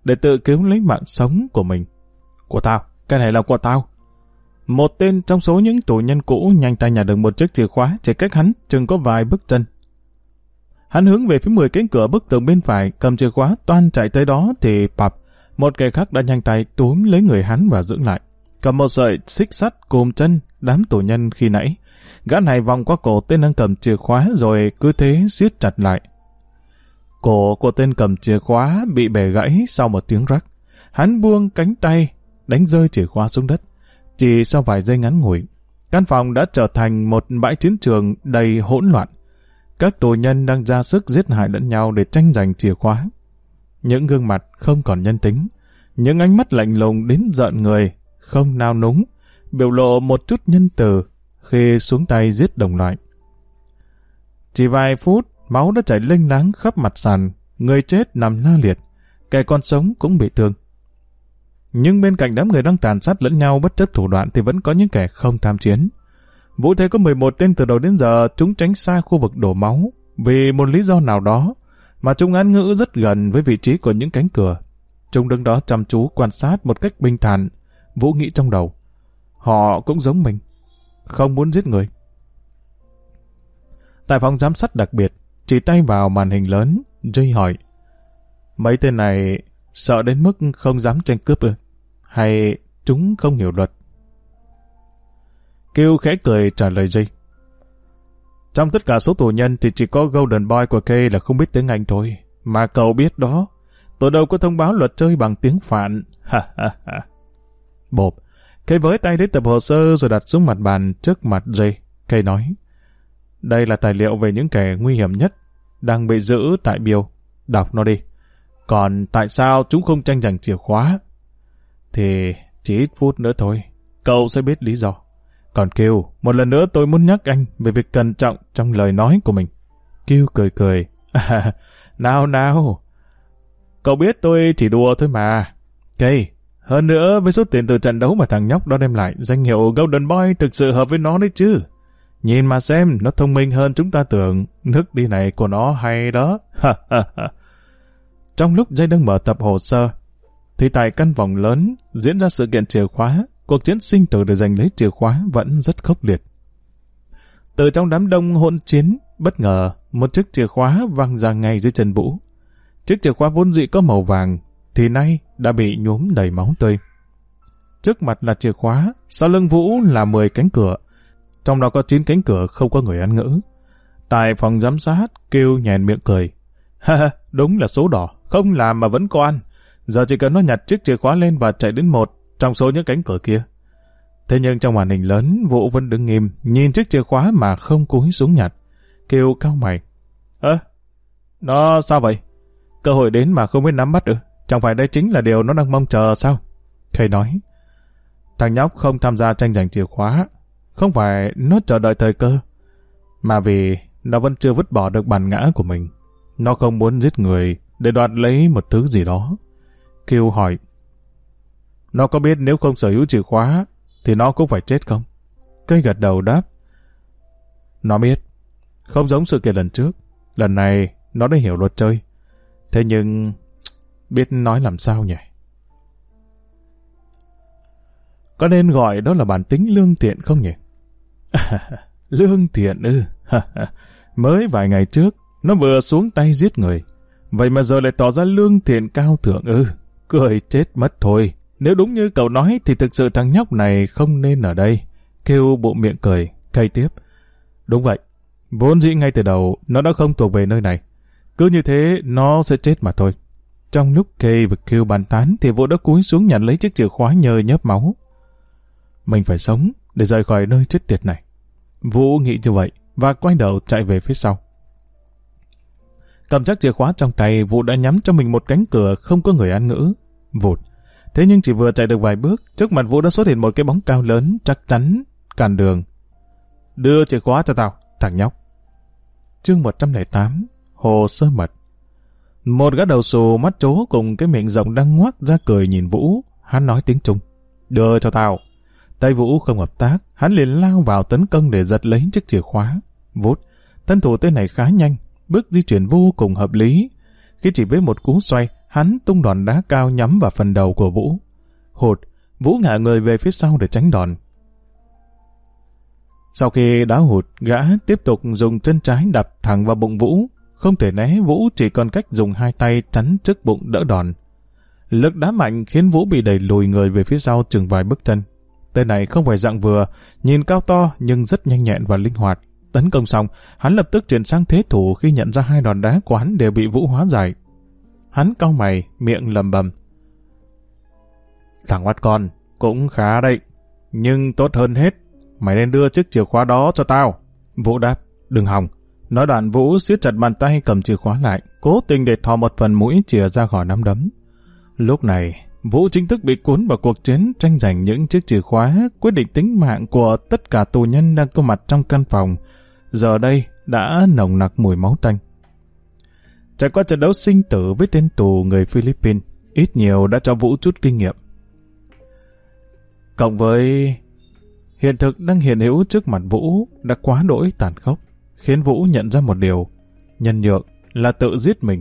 để tự cứu lấy mạng sống của mình. Của tao, cái này là của tao. Một tên trong số những tù nhân cũ nhanh tay nhặt được một chiếc chìa khóa chỉ cách hắn chừng có vài bước chân. Hắn hướng về phía mười cánh cửa bức tường bên phải, cầm chìa khóa toan chạy tới đó thì pập, một kẻ khác đã nhanh tay túm lấy người hắn và giữ lại. Cầm một sợi xích sắt cùm chân đám tù nhân khi nãy. Gã này vòng qua cổ tên đang cầm chìa khóa rồi cứ thế siết chặt lại. Cổ của tên cầm chìa khóa bị bẻ gãy sau một tiếng rắc. Hắn buông cánh tay, đánh rơi chìa khóa xuống đất. Chỉ sau vài giây ngắn ngủi, căn phòng đã trở thành một bãi chiến trường đầy hỗn loạn. Các tù nhân đang ra sức giết hại lẫn nhau để tranh giành chìa khóa. Những gương mặt không còn nhân tính, những ánh mắt lạnh lùng đến rợn người, không nao núng, biểu lộ một chút nhân từ khi xuống tay giết đồng loại. Chỉ vài phút, máu đã chảy lênh láng khắp mặt sàn, người chết nằm la liệt, kẻ còn sống cũng bị thương. Nhưng bên cạnh đám người đang tàn sát lẫn nhau bất chấp thủ đoạn thì vẫn có những kẻ không tham chiến. Vũ thấy có mười một tên từ đầu đến giờ chúng tránh xa khu vực đổ máu vì một lý do nào đó mà chúng án ngữ rất gần với vị trí của những cánh cửa. Chúng đứng đó chăm chú quan sát một cách bình thản. Vũ nghĩ trong đầu, họ cũng giống mình, không muốn giết người. Tại phòng giám sát đặc biệt, chỉ tay vào màn hình lớn, Jay hỏi, mấy tên này sợ đến mức không dám tranh cướp ư? Hay chúng không hiểu luật? Kêu khẽ cười trả lời Jay. Trong tất cả số tù nhân thì chỉ có Golden Boy của Kay là không biết tiếng Anh thôi. Mà cậu biết đó, tôi đâu có thông báo luật chơi bằng tiếng Phạn. Ha ha ha. Bộp, Kay với tay đến tập hồ sơ rồi đặt xuống mặt bàn trước mặt Jay. Kay nói, đây là tài liệu về những kẻ nguy hiểm nhất đang bị giữ tại Bill. Đọc nó đi. Còn tại sao chúng không tranh giành chìa khóa? Thì chỉ ít phút nữa thôi, cậu sẽ biết lý do. Còn Kiều, một lần nữa tôi muốn nhắc anh về việc cẩn trọng trong lời nói của mình. Kiều cười cười. À, nào nào, cậu biết tôi chỉ đùa thôi mà. Kay, hơn nữa với số tiền từ trận đấu mà thằng nhóc đó đem lại, danh hiệu Golden Boy thực sự hợp với nó đấy chứ. Nhìn mà xem, nó thông minh hơn chúng ta tưởng. Nước đi này của nó hay đó. Trong lúc Jay đang mở tập hồ sơ, thì tại căn phòng lớn diễn ra sự kiện chìa khóa. Cuộc chiến sinh tử để giành lấy chìa khóa vẫn rất khốc liệt. Từ trong đám đông hỗn chiến, bất ngờ một chiếc chìa khóa văng ra ngay dưới chân Vũ. Chiếc chìa khóa vốn dĩ có màu vàng thì nay đã bị nhuốm đầy máu tươi. Trước mặt là chìa khóa, sau lưng Vũ là mười cánh cửa, trong đó có chín cánh cửa không có người ăn ngữ. Tại phòng giám sát, kêu nhèn miệng cười. Ha ha, đúng là số đỏ, không làm mà vẫn có ăn. Giờ chỉ cần nó nhặt chiếc chìa khóa lên và chạy đến một trong số những cánh cửa kia. Thế nhưng trong màn hình lớn, Vũ vẫn đứng nghiêm, nhìn chiếc chìa khóa mà không cúi xuống nhặt. Kêu cau mày. Ơ, nó sao vậy? Cơ hội đến mà không biết nắm bắt ư? Chẳng phải đây chính là điều nó đang mong chờ sao? Kay nói. Thằng nhóc không tham gia tranh giành chìa khóa. Không phải nó chờ đợi thời cơ, mà vì nó vẫn chưa vứt bỏ được bản ngã của mình. Nó không muốn giết người để đoạt lấy một thứ gì đó. Kêu hỏi. Nó có biết nếu không sở hữu chìa khóa thì nó cũng phải chết không? Cây gật đầu đáp. Nó biết. Không giống sự kiện lần trước. Lần này nó đã hiểu luật chơi. Thế nhưng biết nói làm sao nhỉ? Có nên gọi đó là bản tính lương thiện không nhỉ? Lương thiện ư? Mới vài ngày trước nó vừa xuống tay giết người, vậy mà giờ lại tỏ ra lương thiện cao thượng ư? Cười chết mất thôi. Nếu đúng như cậu nói thì thực sự thằng nhóc này không nên ở đây. Kêu bụng miệng cười, Kay tiếp. Đúng vậy, vốn dĩ ngay từ đầu nó đã không thuộc về nơi này. Cứ như thế nó sẽ chết mà thôi. Trong lúc Kay và Kêu bàn tán thì Vũ đã cúi xuống nhặt lấy chiếc chìa khóa nhờ nhớp máu. Mình phải sống để rời khỏi nơi chết tiệt này. Vũ nghĩ như vậy và quay đầu chạy về phía sau. Cầm chắc chìa khóa trong tay, Vũ đã nhắm cho mình một cánh cửa không có người ăn ngữ. Vụt. Thế nhưng chỉ vừa chạy được vài bước, trước mặt Vũ đã xuất hiện một cái bóng cao lớn, chắc chắn, cản đường. Đưa chìa khóa cho tao, thằng nhóc. Chương một trăm lẻ tám, hồ sơ mật. Một gã đầu xù mắt trố cùng cái miệng rộng đang ngoác ra cười nhìn Vũ. Hắn nói tiếng Trung. Đưa cho tao. Tay Vũ không hợp tác, hắn liền lao vào tấn công để giật lấy chiếc chìa khóa. Vút, thân thủ tên này khá nhanh, bước di chuyển vô cùng hợp lý. Khi chỉ với một cú xoay, hắn tung đòn đá cao nhắm vào phần đầu của Vũ. Hụt, Vũ ngả người về phía sau để tránh đòn. Sau khi đá hụt, gã tiếp tục dùng chân trái đập thẳng vào bụng Vũ. Không thể né, Vũ chỉ còn cách dùng hai tay chắn trước bụng đỡ đòn. Lực đá mạnh khiến Vũ bị đẩy lùi người về phía sau chừng vài bước chân. Tên này không phải dạng vừa, nhìn cao to nhưng rất nhanh nhẹn và linh hoạt. Tấn công xong, hắn lập tức chuyển sang thế thủ khi nhận ra hai đòn đá của hắn đều bị Vũ hóa giải. Hắn cau mày, miệng lầm bầm. Thằng oát con, cũng khá đấy. Nhưng tốt hơn hết, mày nên đưa chiếc chìa khóa đó cho tao. Vũ đáp, đừng hòng. Nói đoạn Vũ siết chặt bàn tay cầm chìa khóa lại, cố tình để thò một phần mũi chìa ra khỏi nắm đấm. Lúc này, Vũ chính thức bị cuốn vào cuộc chiến tranh giành những chiếc chìa khóa quyết định tính mạng của tất cả tù nhân đang có mặt trong căn phòng. Giờ đây đã nồng nặc mùi máu tanh. Trải qua trận đấu sinh tử với tên tù người Philippines, ít nhiều đã cho Vũ chút kinh nghiệm. Cộng với hiện thực đang hiện hữu trước mặt Vũ đã quá đỗi tàn khốc, khiến Vũ nhận ra một điều, nhân nhượng là tự giết mình.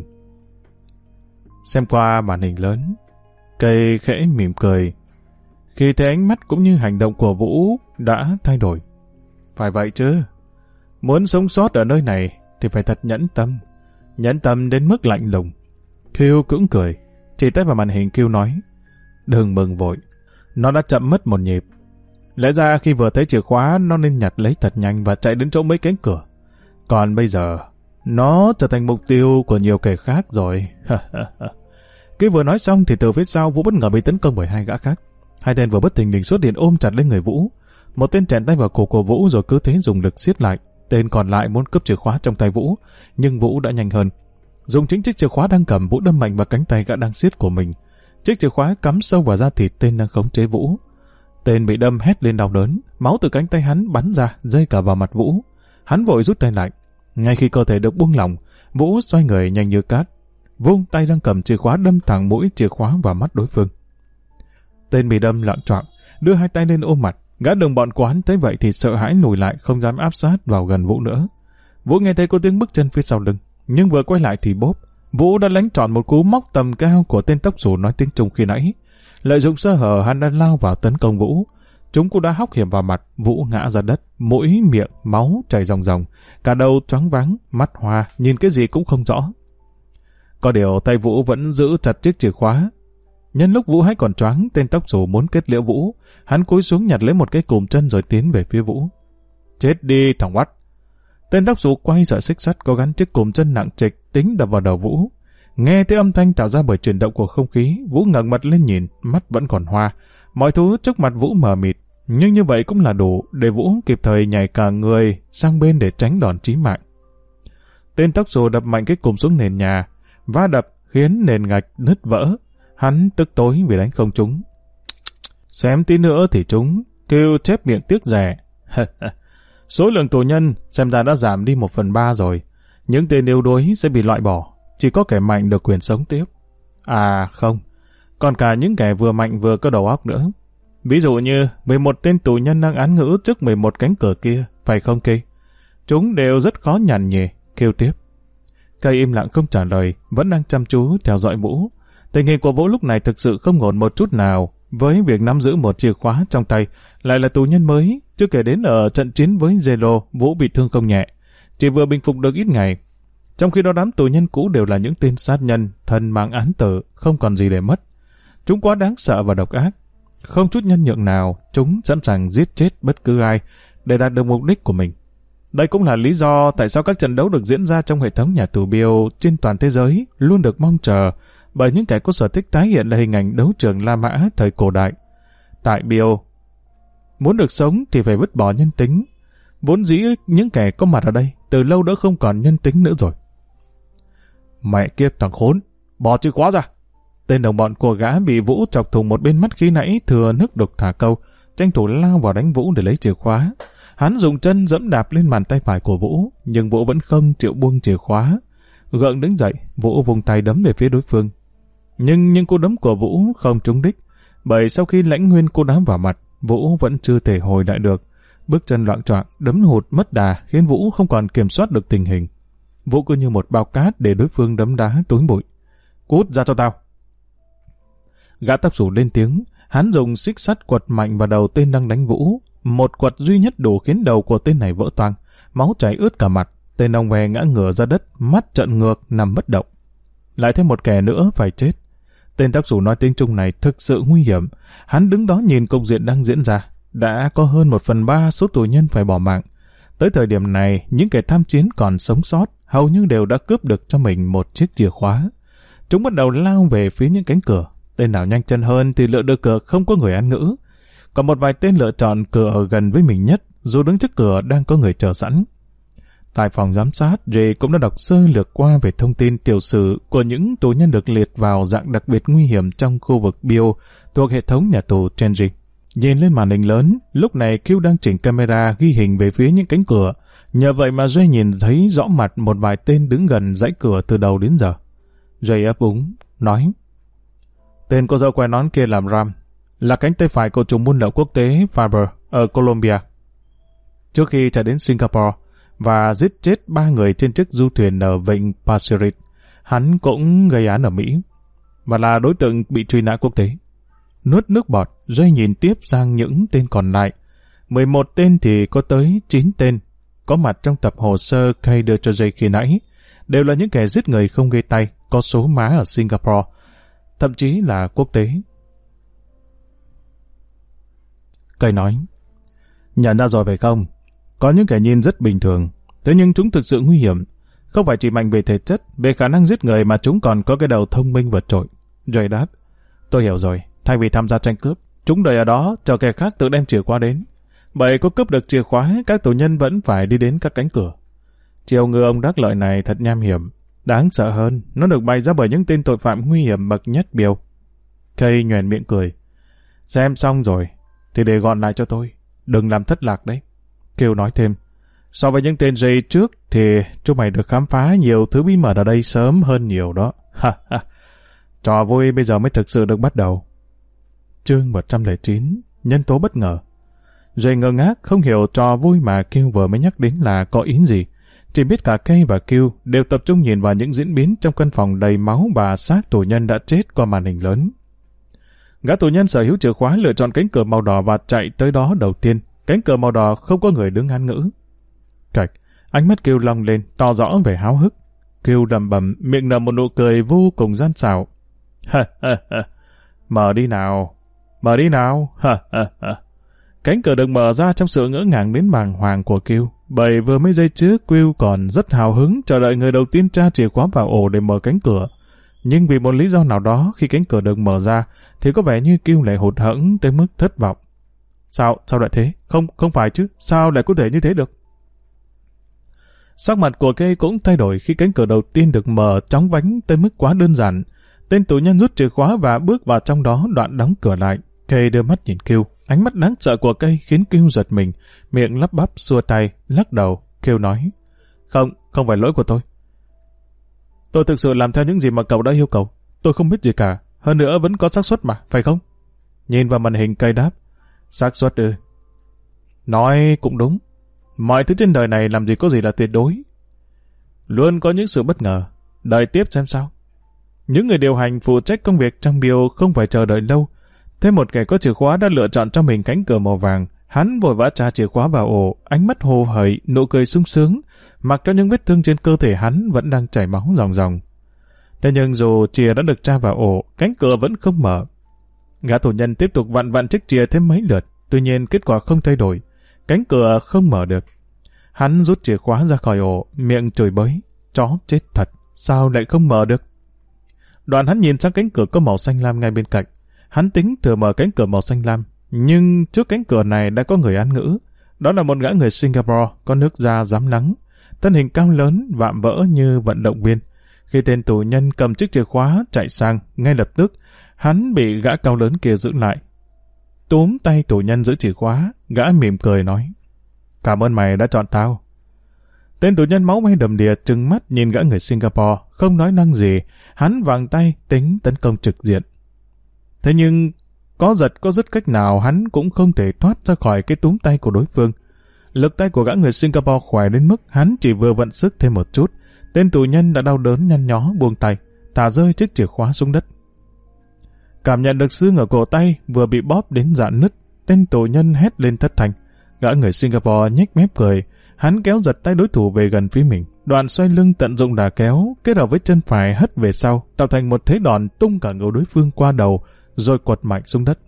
Xem qua màn hình lớn, Cây khẽ mỉm cười, khi thấy ánh mắt cũng như hành động của Vũ đã thay đổi. Phải vậy chứ, muốn sống sót ở nơi này thì phải thật nhẫn tâm, nhẫn tâm đến mức lạnh lùng. Kiêu cũng cười, chỉ tay vào màn hình Kiêu nói, đừng mừng vội, nó đã chậm mất một nhịp. Lẽ ra khi vừa thấy chìa khóa nó nên nhặt lấy thật nhanh và chạy đến chỗ mấy cánh cửa. Còn bây giờ, nó trở thành mục tiêu của nhiều kẻ khác rồi. Khi vừa nói xong thì từ phía sau Vũ bất ngờ bị tấn công bởi hai gã khác. Hai tên vừa bất thình lình xuất hiện ôm chặt lấy người Vũ. Một tên chèn tay vào cổ của Vũ rồi cứ thế dùng lực siết lại. Tên còn lại muốn cướp chìa khóa trong tay Vũ, nhưng Vũ đã nhanh hơn. Dùng chính chiếc chìa khóa đang cầm, Vũ đâm mạnh vào cánh tay gã đang siết của mình. Chiếc chìa khóa cắm sâu vào da thịt tên đang khống chế Vũ. Tên bị đâm hét lên đau đớn, máu từ cánh tay hắn bắn ra, rơi cả vào mặt Vũ. Hắn vội rút tay lại. Ngay khi cơ thể được buông lỏng, Vũ xoay người nhanh như cát, vung tay đang cầm chìa khóa đâm thẳng mũi chìa khóa vào mắt đối phương. Tên bị đâm loạng choạng, đưa hai tay lên ôm mặt. Gã đồng bọn của hắn thấy vậy thì sợ hãi lùi lại, không dám áp sát vào gần Vũ nữa. Vũ nghe thấy có tiếng bước chân phía sau lưng, nhưng vừa quay lại thì bốp, Vũ đã đánh trọn một cú móc tầm cao của tên tóc xù nói tiếng Trung khi nãy. Lợi dụng sơ hở, hắn đã lao vào tấn công Vũ. Chúng cũng đã hóc hiểm vào mặt, Vũ ngã ra đất, mũi, miệng, máu chảy ròng ròng, cả đầu choáng váng, mắt hoa, nhìn cái gì cũng không rõ. Có điều tay Vũ vẫn giữ chặt chiếc chìa khóa. Nhân lúc Vũ hay còn choáng, tên tóc xù muốn kết liễu Vũ, hắn cúi xuống nhặt lấy một cái cùm chân rồi tiến về phía Vũ. Chết đi thằng oắt! Tên tóc xù quay sợi xích sắt có gắn chiếc cùm chân nặng trịch tính đập vào đầu Vũ. Nghe thấy âm thanh tạo ra bởi chuyển động của không khí, Vũ ngẩng mặt lên nhìn, mắt vẫn còn hoa. Mọi thứ trước mặt Vũ mờ mịt, nhưng như vậy cũng là đủ để Vũ kịp thời nhảy cả người sang bên để tránh đòn chí mạng. Tên tóc xù đập mạnh cái cùm xuống nền nhà, va đập khiến nền gạch nứt vỡ. Hắn tức tối vì đánh không trúng. Xém tí nữa thì trúng, kêu chép miệng tiếc rẻ. Số lượng tù nhân xem ra đã giảm đi một phần ba rồi. Những tên yếu đuối sẽ bị loại bỏ, chỉ có kẻ mạnh được quyền sống tiếp. À không, còn cả những kẻ vừa mạnh vừa có đầu óc nữa. Ví dụ như mười một tên tù nhân đang án ngữ trước mười một cánh cửa kia, phải không Kỳ? Chúng đều rất khó nhằn nhỉ, kêu tiếp. Cây im lặng không trả lời, vẫn đang chăm chú theo dõi Vũ. Tình hình của Vũ lúc này thực sự không ổn một chút nào. Với việc nắm giữ một chìa khóa trong tay, lại là tù nhân mới, chưa kể đến ở trận chiến với Zelo, Vũ bị thương không nhẹ, chỉ vừa bình phục được ít ngày. Trong khi đó đám tù nhân cũ đều là những tên sát nhân, thân mang án tử, không còn gì để mất. Chúng quá đáng sợ và độc ác. Không chút nhân nhượng nào, chúng sẵn sàng giết chết bất cứ ai để đạt được mục đích của mình. Đây cũng là lý do tại sao các trận đấu được diễn ra trong hệ thống nhà tù Biêu trên toàn thế giới luôn được mong chờ bởi những kẻ có sở thích tái hiện là hình ảnh đấu trường La Mã thời cổ đại. Tại Biêu, muốn được sống thì phải vứt bỏ nhân tính. Vốn dĩ những kẻ có mặt ở đây từ lâu đã không còn nhân tính nữa rồi. Mẹ kiếp thằng khốn, bỏ chìa khóa ra. Tên đồng bọn của gã bị Vũ chọc thủng một bên mắt khi nãy thừa nước đục thả câu, tranh thủ lao vào đánh Vũ để lấy chìa khóa. Hắn dùng chân dẫm đạp lên bàn tay phải của Vũ, nhưng Vũ vẫn không chịu buông chìa khóa. Gượng đứng dậy, Vũ vùng tay đấm về phía đối phương. Nhưng những cú đấm của Vũ không trúng đích, bởi sau khi lãnh nguyên cú đấm vào mặt, Vũ vẫn chưa thể hồi lại được. Bước chân loạng choạng, đấm hụt mất đà khiến Vũ không còn kiểm soát được tình hình. Vũ cứ như một bao cát để đối phương đấm đá túi bụi. Cút ra cho tao, Gã tóc xù lên tiếng, hắn dùng xích sắt quật mạnh vào đầu tên đang đánh Vũ. Một quật duy nhất đủ khiến đầu của tên này vỡ toang, máu chảy ướt cả mặt. Tên ông về ngã ngửa ra đất, mắt trợn ngược, nằm bất động. Lại thêm một kẻ nữa phải chết. Tên tóc xù nói tiếng Trung này thực sự nguy hiểm. Hắn đứng đó nhìn cục diện đang diễn ra. Đã có hơn một phần ba số tù nhân phải bỏ mạng. Tới thời điểm này, những kẻ tham chiến còn sống sót hầu như đều đã cướp được cho mình một chiếc chìa khóa. Chúng bắt đầu lao về phía những cánh cửa. Tên nào nhanh chân hơn thì lựa được cửa không có người ăn ngữ. Còn một vài tên lựa chọn cửa gần với mình nhất, dù đứng trước cửa đang có người chờ sẵn. Tại phòng giám sát, Jay cũng đã đọc sơ lược qua về thông tin tiểu sử của những tù nhân được liệt vào dạng đặc biệt nguy hiểm trong khu vực Bio thuộc hệ thống nhà tù Chenji. Nhìn lên màn hình lớn, lúc này Q đang chỉnh camera ghi hình về phía những cánh cửa. Nhờ vậy mà Jay nhìn thấy rõ mặt một vài tên đứng gần dãy cửa từ đầu đến giờ. Jay ấp úng, nói: Tên cô dâu quai nón kia làm Ram, là cánh tay phải của trùm buôn lậu quốc tế Faber ở Colombia. Trước khi chạy đến Singapore và giết chết ba người trên chiếc du thuyền ở vịnh Pacific, hắn cũng gây án ở Mỹ và là đối tượng bị truy nã quốc tế. Nuốt nước bọt, Jay nhìn tiếp sang những tên còn lại. mười một tên thì có tới chín tên có mặt trong tập hồ sơ Kay đưa cho Jay khi nãy, đều là những kẻ giết người không gây tay, có số má ở Singapore, thậm chí là quốc tế. Kay nói: Nhận ra rồi phải không? Có những kẻ nhìn rất bình thường, thế nhưng chúng thực sự nguy hiểm. Không phải chỉ mạnh về thể chất, về khả năng giết người mà chúng còn có cái đầu thông minh vượt trội. Jay đáp: Tôi hiểu rồi. Thay vì tham gia tranh cướp, chúng đợi ở đó cho kẻ khác tự đem chìa khóa đến. Vậy có cướp được chìa khóa, các tù nhân vẫn phải đi đến các cánh cửa. Chiều ngư ông đắc lợi này thật nham hiểm. Đáng sợ hơn, nó được bày ra bởi những tên tội phạm nguy hiểm bậc nhất Bill. Kay nhoẻn miệng cười: Xem xong rồi, thì để gọn lại cho tôi. Đừng làm thất lạc đấy. Kêu nói thêm: So với những tên Jay trước, thì chúng mày được khám phá nhiều thứ bí mật ở đây sớm hơn nhiều đó. Ha ha. Trò vui bây giờ mới thực sự được bắt đầu. Chương một trăm lẻ chín. Nhân tố bất ngờ. Jay ngơ ngác không hiểu trò vui mà Q vừa mới nhắc đến là có ý gì. Chỉ biết cả Kay và Q đều tập trung nhìn vào những diễn biến trong căn phòng đầy máu và xác tù nhân đã chết qua màn hình lớn. Gã tù nhân sở hữu chìa khóa lựa chọn cánh cửa màu đỏ và chạy tới đó đầu tiên. Cánh cửa màu đỏ không có người đứng án ngữ. Cạch, ánh mắt Q long lên, tỏ rõ về háo hức. Q đầm bầm, miệng nở một nụ cười vô cùng gian xảo. Ha ha ha, mở đi nào, mở đi nào, ha ha ha. Cánh cửa được mở ra trong sự ngỡ ngàng đến bàng hoàng của Q, bởi vừa mấy giây trước Q còn rất hào hứng chờ đợi người đầu tiên tra chìa khóa vào ổ để mở cánh cửa. Nhưng vì một lý do nào đó, khi cánh cửa được mở ra thì có vẻ như Q lại hụt hẫng tới mức thất vọng. Sao, sao lại thế? Không, không phải chứ, sao lại có thể như thế được? Sắc mặt của Kay cũng thay đổi khi cánh cửa đầu tiên được mở chóng vánh tới mức quá đơn giản. Tên tù nhân rút chìa khóa và bước vào trong đó, đoạn đóng cửa lại. Kay đưa mắt nhìn Q. Ánh mắt đáng sợ của Kay khiến Q giật mình, miệng lắp bắp xua tay, lắc đầu. Q nói: Không, không phải lỗi của tôi. Tôi thực sự làm theo những gì mà cậu đã yêu cầu. Tôi không biết gì cả, hơn nữa vẫn có xác suất mà, phải không? Nhìn vào màn hình, Kay đáp: Xác suất ư? Nói cũng đúng. Mọi thứ trên đời này làm gì có gì là tuyệt đối. Luôn có những sự bất ngờ. Đợi tiếp xem sao. Những người điều hành phụ trách công việc trong Bio không phải chờ đợi lâu. Thêm một kẻ có chìa khóa đã lựa chọn cho mình cánh cửa màu vàng. Hắn vội vã tra chìa khóa vào ổ, ánh mắt hồ hởi, nụ cười sung sướng, mặc cho những vết thương trên cơ thể hắn vẫn đang chảy máu ròng ròng. Thế nhưng dù chìa đã được tra vào ổ, cánh cửa vẫn không mở. Gã tù nhân tiếp tục vặn vặn chiếc chìa thêm mấy lượt, tuy nhiên kết quả không thay đổi. Cánh cửa không mở được. Hắn rút chìa khóa ra khỏi ổ, miệng chửi bới: Chó chết thật, sao lại không mở được? Đoạn hắn nhìn sang cánh cửa có màu xanh lam ngay bên cạnh. Hắn tính thử mở cánh cửa màu xanh lam, nhưng trước cánh cửa này đã có người án ngữ. Đó là một gã người Singapore có nước da rám nắng, thân hình cao lớn, vạm vỡ như vận động viên. Khi tên tù nhân cầm chiếc chìa khóa chạy sang, ngay lập tức hắn bị gã cao lớn kia giữ lại. Túm tay tù nhân giữ chìa khóa, gã mỉm cười nói: Cảm ơn mày đã chọn tao. Tên tù nhân máu me đầm đìa trừng mắt nhìn gã người Singapore, không nói năng gì. Hắn vàng tay tính tấn công trực diện. Thế nhưng có giật có dứt cách nào hắn cũng không thể thoát ra khỏi cái túm tay của đối phương. Lực tay của gã người Singapore khỏe đến mức hắn chỉ vừa vận sức thêm một chút, tên tù nhân đã đau đớn nhăn nhó buông tay, thả rơi chiếc chìa khóa xuống đất. Cảm nhận được xương ở cổ tay vừa bị bóp đến rạn nứt, tên tù nhân hét lên thất thanh. Gã người Singapore nhếch mép cười, hắn kéo giật tay đối thủ về gần phía mình, đoạn xoay lưng tận dụng đà kéo, kết hợp với chân phải hất về sau, tạo thành một thế đòn tung cả người đối phương qua đầu, rồi quật mạnh xuống đất.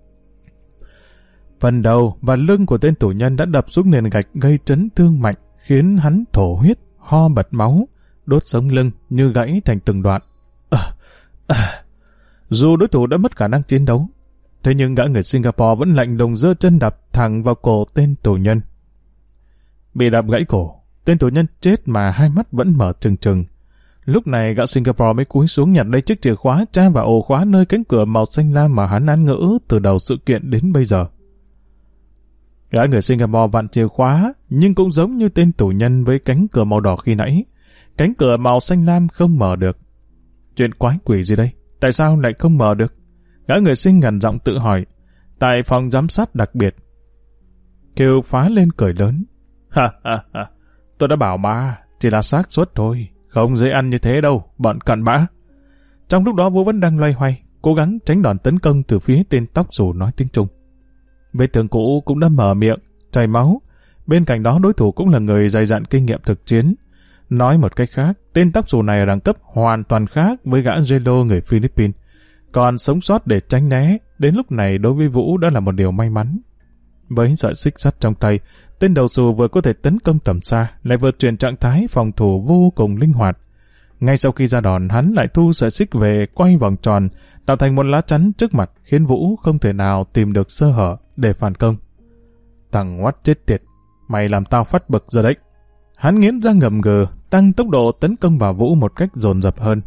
Phần đầu và lưng của tên tù nhân đã đập xuống nền gạch gây chấn thương mạnh, khiến hắn thổ huyết, ho bật máu, đốt sống lưng như gãy thành từng đoạn. À, à. Dù đối thủ đã mất khả năng chiến đấu, thế nhưng gã người Singapore vẫn lạnh lùng giơ chân đập thẳng vào cổ tên tù nhân. Bị đập gãy cổ, tên tù nhân chết mà hai mắt vẫn mở trừng trừng. Lúc này gã Singapore mới cúi xuống nhặt lấy chiếc chìa khóa tra vào ổ khóa nơi cánh cửa màu xanh lam mà hắn án ngữ từ đầu sự kiện đến bây giờ. Gã người Singapore vặn chìa khóa, nhưng cũng giống như tên tù nhân với cánh cửa màu đỏ khi nãy, cánh cửa màu xanh lam không mở được. Chuyện quái quỷ gì đây? Tại sao lại không mở được? Gã người Sinh gằn giọng tự hỏi. Tại phòng giám sát đặc biệt, kêu phá lên cười lớn. Ha ha ha, tôi đã bảo mà, chỉ là xác suất thôi, không dễ ăn như thế đâu, bọn cặn bã. Trong lúc đó Vũ vẫn đang loay hoay, cố gắng tránh đòn tấn công từ phía tên tóc xù nói tiếng Trung. Vết thương cũ cũng đã mở miệng, chảy máu. Bên cạnh đó đối thủ cũng là người dày dặn kinh nghiệm thực chiến. Nói một cách khác, tên tóc xù này ở đẳng cấp hoàn toàn khác với gã Jello người Philippines. Còn sống sót để tránh né, đến lúc này đối với Vũ đã là một điều may mắn. Với sợi xích sắt trong tay, tên đầu xù vừa có thể tấn công tầm xa, lại vừa chuyển trạng thái phòng thủ vô cùng linh hoạt. Ngay sau khi ra đòn, hắn lại thu sợi xích về quay vòng tròn, tạo thành một lá chắn trước mặt, khiến Vũ không thể nào tìm được sơ hở để phản công. Thằng ngoắt chết tiệt, mày làm tao phát bực rồi đấy. Hắn nghiến răng ngầm gừ, tăng tốc độ tấn công vào Vũ một cách dồn dập hơn.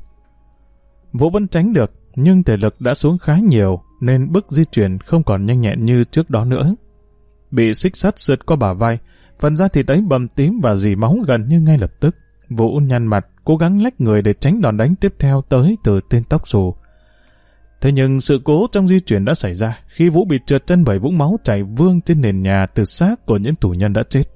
Vũ vẫn tránh được, nhưng thể lực đã xuống khá nhiều, nên bước di chuyển không còn nhanh nhẹn như trước đó nữa. Bị xích sắt sượt qua bả vai, phần da thịt ấy bầm tím và rỉ máu gần như ngay lập tức. Vũ nhăn mặt, cố gắng lách người để tránh đòn đánh tiếp theo tới từ tên tóc xù. Thế nhưng sự cố trong di chuyển đã xảy ra khi Vũ bị trượt chân bởi vũng máu chảy vương trên nền nhà từ xác của những tù nhân đã chết.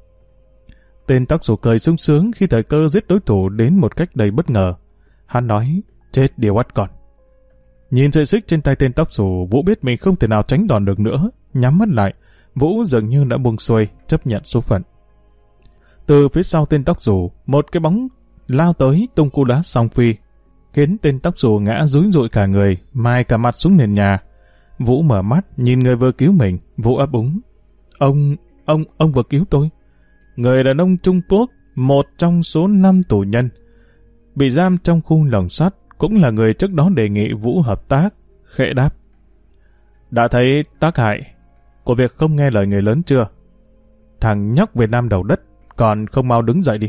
Tên tóc xù cười sung sướng khi thời cơ giết đối thủ đến một cách đầy bất ngờ. Hắn nói, chết điều bắt còn. Nhìn sợi xích trên tay tên tóc xù, Vũ biết mình không thể nào tránh đòn được nữa. Nhắm mắt lại, Vũ dường như đã buông xuôi, chấp nhận số phận. Từ phía sau tên tóc xù, một cái bóng lao tới tung cú đá song phi, khiến tên tóc xù ngã rúi rụi cả người, mai cả mặt xuống nền nhà. Vũ mở mắt, nhìn người vừa cứu mình, Vũ ấp úng. Ông, ông, ông vừa cứu tôi. Người đàn ông Trung Quốc, một trong số năm tù nhân, bị giam trong khu lồng sắt, cũng là người trước đó đề nghị Vũ hợp tác, khẽ đáp. Đã thấy tác hại của việc không nghe lời người lớn chưa? Thằng nhóc Việt Nam đầu đất, còn không mau đứng dậy đi.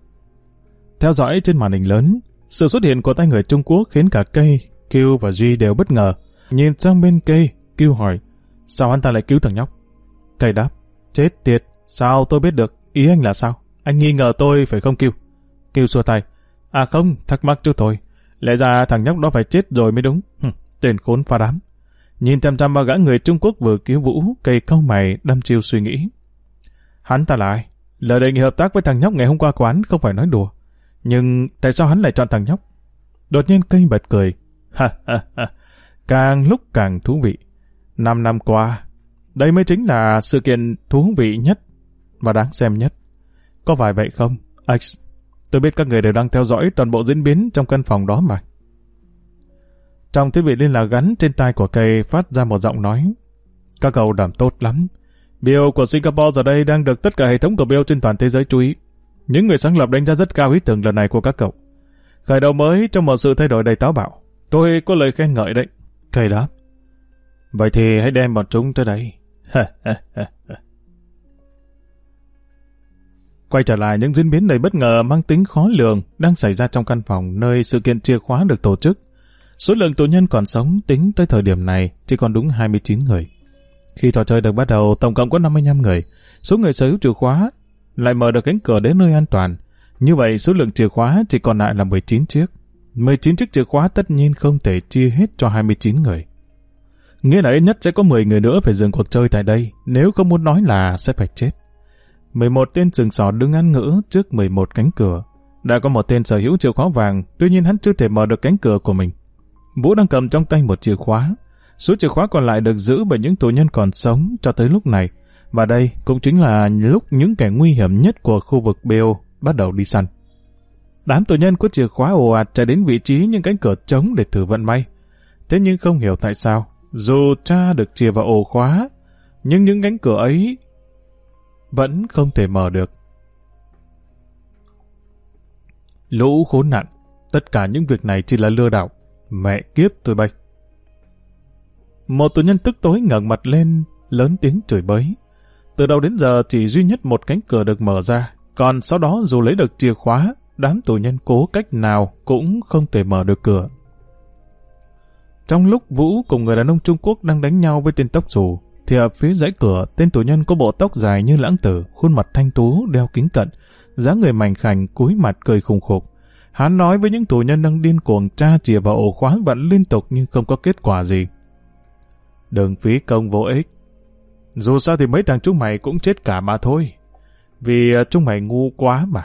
Theo dõi trên màn hình lớn, sự xuất hiện của tay người Trung Quốc khiến cả Cây, Q và Duy đều bất ngờ. Nhìn sang bên Cây, Q hỏi, sao anh ta lại cứu thằng nhóc? Cây đáp, chết tiệt, sao tôi biết được, ý anh là sao? Anh nghi ngờ tôi phải không Q? Q xua tay, à không, thắc mắc chứ thôi. Lẽ ra thằng nhóc đó phải chết rồi mới đúng. Hừm, tên khốn pha đám. Nhìn chăm chăm vào gã người Trung Quốc vừa cứu Vũ, Cây cau mày đăm chiêu suy nghĩ. Hắn ta là ai? Lời đề nghị hợp tác với thằng nhóc ngày hôm qua quán không phải nói đùa. Nhưng tại sao hắn lại chọn thằng nhóc? Đột nhiên Cây bật cười. Ha ha ha, càng lúc càng thú vị. Năm năm qua, đây mới chính là sự kiện thú vị nhất và đáng xem nhất. Có phải vậy không, X? Tôi biết các người đều đang theo dõi toàn bộ diễn biến trong căn phòng đó mà. Trong thiết bị liên lạc gắn trên tai của Cây phát ra một giọng nói. Các cậu làm tốt lắm. Bill của Singapore giờ đây đang được tất cả hệ thống của Bill trên toàn thế giới chú ý. Những người sáng lập đánh giá rất cao ý tưởng lần này của các cậu. Khởi đầu mới trong một sự thay đổi đầy táo bạo. Tôi có lời khen ngợi đấy. Cây đáp. Vậy thì hãy đem bọn chúng tới đây. Quay trở lại những diễn biến đầy bất ngờ mang tính khó lường đang xảy ra trong căn phòng nơi sự kiện chìa khóa được tổ chức. Số lượng tù nhân còn sống tính tới thời điểm này chỉ còn đúng hai mươi chín người. Khi trò chơi được bắt đầu, tổng cộng có năm mươi lăm người. Số người sở hữu chìa khóa lại mở được cánh cửa đến nơi an toàn. Như vậy, số lượng chìa khóa chỉ còn lại là mười chín chiếc. mười chín chiếc chìa khóa tất nhiên không thể chia hết cho hai mươi chín người. Nghĩa là ít nhất sẽ có mười người nữa phải dừng cuộc chơi tại đây, nếu không muốn nói là sẽ phải chết. mười một tên sừng sỏ đứng án ngữ trước mười một cánh cửa. Đã có một tên sở hữu chìa khóa vàng, tuy nhiên hắn chưa thể mở được cánh cửa của mình. Vũ đang cầm trong tay một chìa khóa. Số chìa khóa còn lại được giữ bởi những tù nhân còn sống cho tới lúc này. Và đây cũng chính là lúc những kẻ nguy hiểm nhất của khu vực bê o bắt đầu đi săn. Đám tù nhân có chìa khóa ồ ạt chạy đến vị trí những cánh cửa trống để thử vận may. Thế nhưng không hiểu tại sao, dù tra được chìa vào ổ khóa, nhưng những cánh cửa ấy vẫn không thể mở được. Lũ khốn nạn, tất cả những việc này chỉ là lừa đảo. Mẹ kiếp tôi bay. Một tù nhân tức tối ngẩng mặt lên, lớn tiếng chửi bới. Từ đầu đến giờ chỉ duy nhất một cánh cửa được mở ra, còn sau đó dù lấy được chìa khóa, đám tù nhân cố cách nào cũng không thể mở được cửa. Trong lúc Vũ cùng người đàn ông Trung Quốc đang đánh nhau với tên tóc xù, thì ở phía dãy cửa, tên tù nhân có bộ tóc dài như lãng tử, khuôn mặt thanh tú, đeo kính cận, dáng người mảnh khảnh, cúi mặt cười khùng khục. Hắn nói với những tù nhân đang điên cuồng tra chìa vào ổ khóa vặn liên tục nhưng không có kết quả gì. Đừng phí công vô ích. Dù sao thì mấy thằng chúng mày cũng chết cả mà thôi. Vì chúng mày ngu quá mà.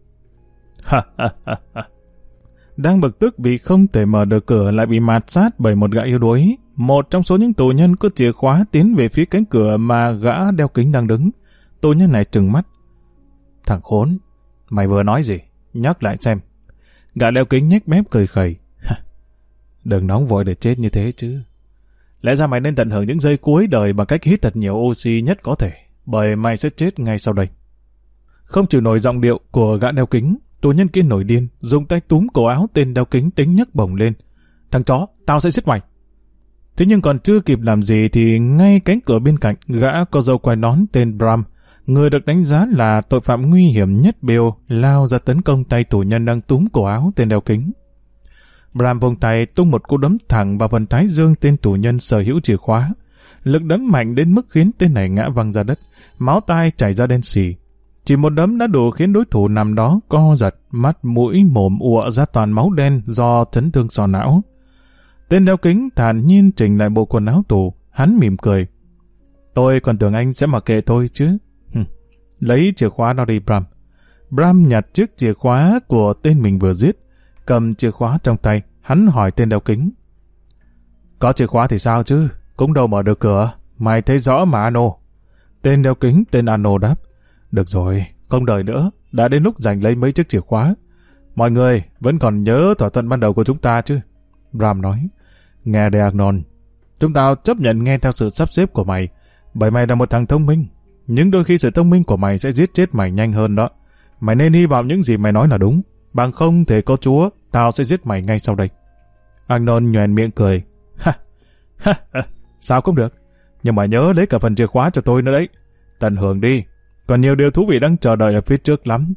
Ha ha ha ha. Đang bực tức vì không thể mở được cửa lại bị mạt sát bởi một gã yếu đuối. Một trong số những tù nhân có chìa khóa tiến về phía cánh cửa mà gã đeo kính đang đứng. Tù nhân này trừng mắt. Thằng khốn, mày vừa nói gì? Nhắc lại xem. Gã đeo kính nhếch mép cười khẩy. Đừng nóng vội để chết như thế chứ. Lẽ ra mày nên tận hưởng những giây cuối đời bằng cách hít thật nhiều oxy nhất có thể, bởi mày sẽ chết ngay sau đây. Không chịu nổi giọng điệu của gã đeo kính, tù nhân kia nổi điên, dùng tay túm cổ áo tên đeo kính tính nhấc bổng lên. Thằng chó, tao sẽ giết mày. Thế nhưng còn chưa kịp làm gì thì ngay cánh cửa bên cạnh, gã có râu quai nón tên Bram, người được đánh giá là tội phạm nguy hiểm nhất bê o, lao ra tấn công tay tù nhân đang túm cổ áo tên đeo kính. Bram vùng tay tung một cú đấm thẳng vào phần thái dương tên tù nhân sở hữu chìa khóa. Lực đấm mạnh đến mức khiến tên này ngã văng ra đất, máu tai chảy ra đen xì. Chỉ một đấm đã đủ khiến đối thủ nằm đó co giật, mắt mũi mồm ụa ra toàn máu đen do chấn thương sọ não. Tên đeo kính thản nhiên chỉnh lại bộ quần áo tù, hắn mỉm cười. Tôi còn tưởng anh sẽ mặc kệ tôi chứ. Hừm. Lấy chìa khóa đó đi Bram. Bram nhặt chiếc chìa khóa của tên mình vừa giết, cầm chìa khóa trong tay, hắn hỏi tên đeo kính. Có chìa khóa thì sao chứ, cũng đâu mở được cửa, mày thấy rõ mà Ano. Tên đeo kính tên Ano đáp. Được rồi, không đợi nữa, đã đến lúc giành lấy mấy chiếc chìa khóa. Mọi người vẫn còn nhớ thỏa thuận ban đầu của chúng ta chứ? Bram nói. Nghe đây Agnon, chúng ta chấp nhận nghe theo sự sắp xếp của mày, bởi mày là một thằng thông minh, nhưng đôi khi sự thông minh của mày sẽ giết chết mày nhanh hơn đó. Mày nên hy vọng những gì mày nói là đúng, bằng không thể có chúa, tao sẽ giết mày ngay sau đây. Agnon nhoẻn miệng cười. Ha, ha, ha, sao cũng được, nhưng mà nhớ lấy cả phần chìa khóa cho tôi nữa đấy. Tận hưởng đi, còn nhiều điều thú vị đang chờ đợi ở phía trước lắm.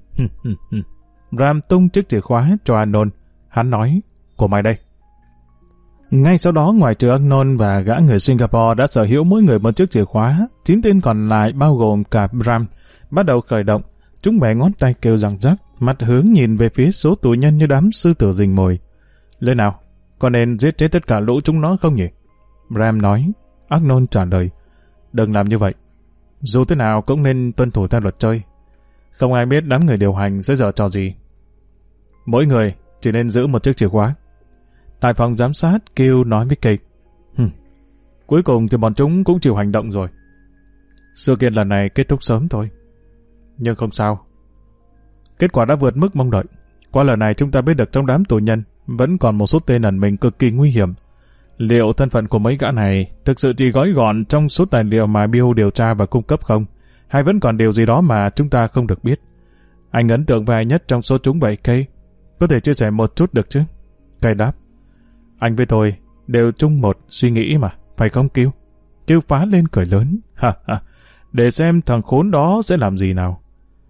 Bram tung chiếc chìa khóa cho Agnon. Hắn nói, của mày đây. Ngay sau đó, ngoài trừ Agnon và gã người Singapore đã sở hữu mỗi người một chiếc chìa khóa, chín tên còn lại bao gồm cả Bram bắt đầu khởi động. Chúng bẻ ngón tay kêu răng rắc, mặt hướng nhìn về phía số tù nhân như đám sư tử rình mồi. Lên nào, có nên giết chết tất cả lũ chúng nó không nhỉ? Bram nói. Agnon trả lời. Đừng làm như vậy. Dù thế nào cũng nên tuân thủ theo luật chơi. Không ai biết đám người điều hành sẽ giở trò gì. Mỗi người chỉ nên giữ một chiếc chìa khóa. Tại phòng giám sát, Kill nói với Kate. Hừm, cuối cùng thì bọn chúng cũng chịu hành động rồi. Sự kiện lần này kết thúc sớm thôi. Nhưng không sao. Kết quả đã vượt mức mong đợi. Qua lần này chúng ta biết được trong đám tù nhân vẫn còn một số tên ẩn mình cực kỳ nguy hiểm. Liệu thân phận của mấy gã này thực sự chỉ gói gọn trong số tài liệu mà bê o điều tra và cung cấp không? Hay vẫn còn điều gì đó mà chúng ta không được biết? Anh ấn tượng với ai nhất trong số chúng vậy, Kay? Có thể chia sẻ một chút được chứ? Kay đáp. Anh với tôi đều chung một suy nghĩ mà, phải không Kill? Kill phá lên cười lớn. Ha ha, để xem thằng khốn đó sẽ làm gì nào.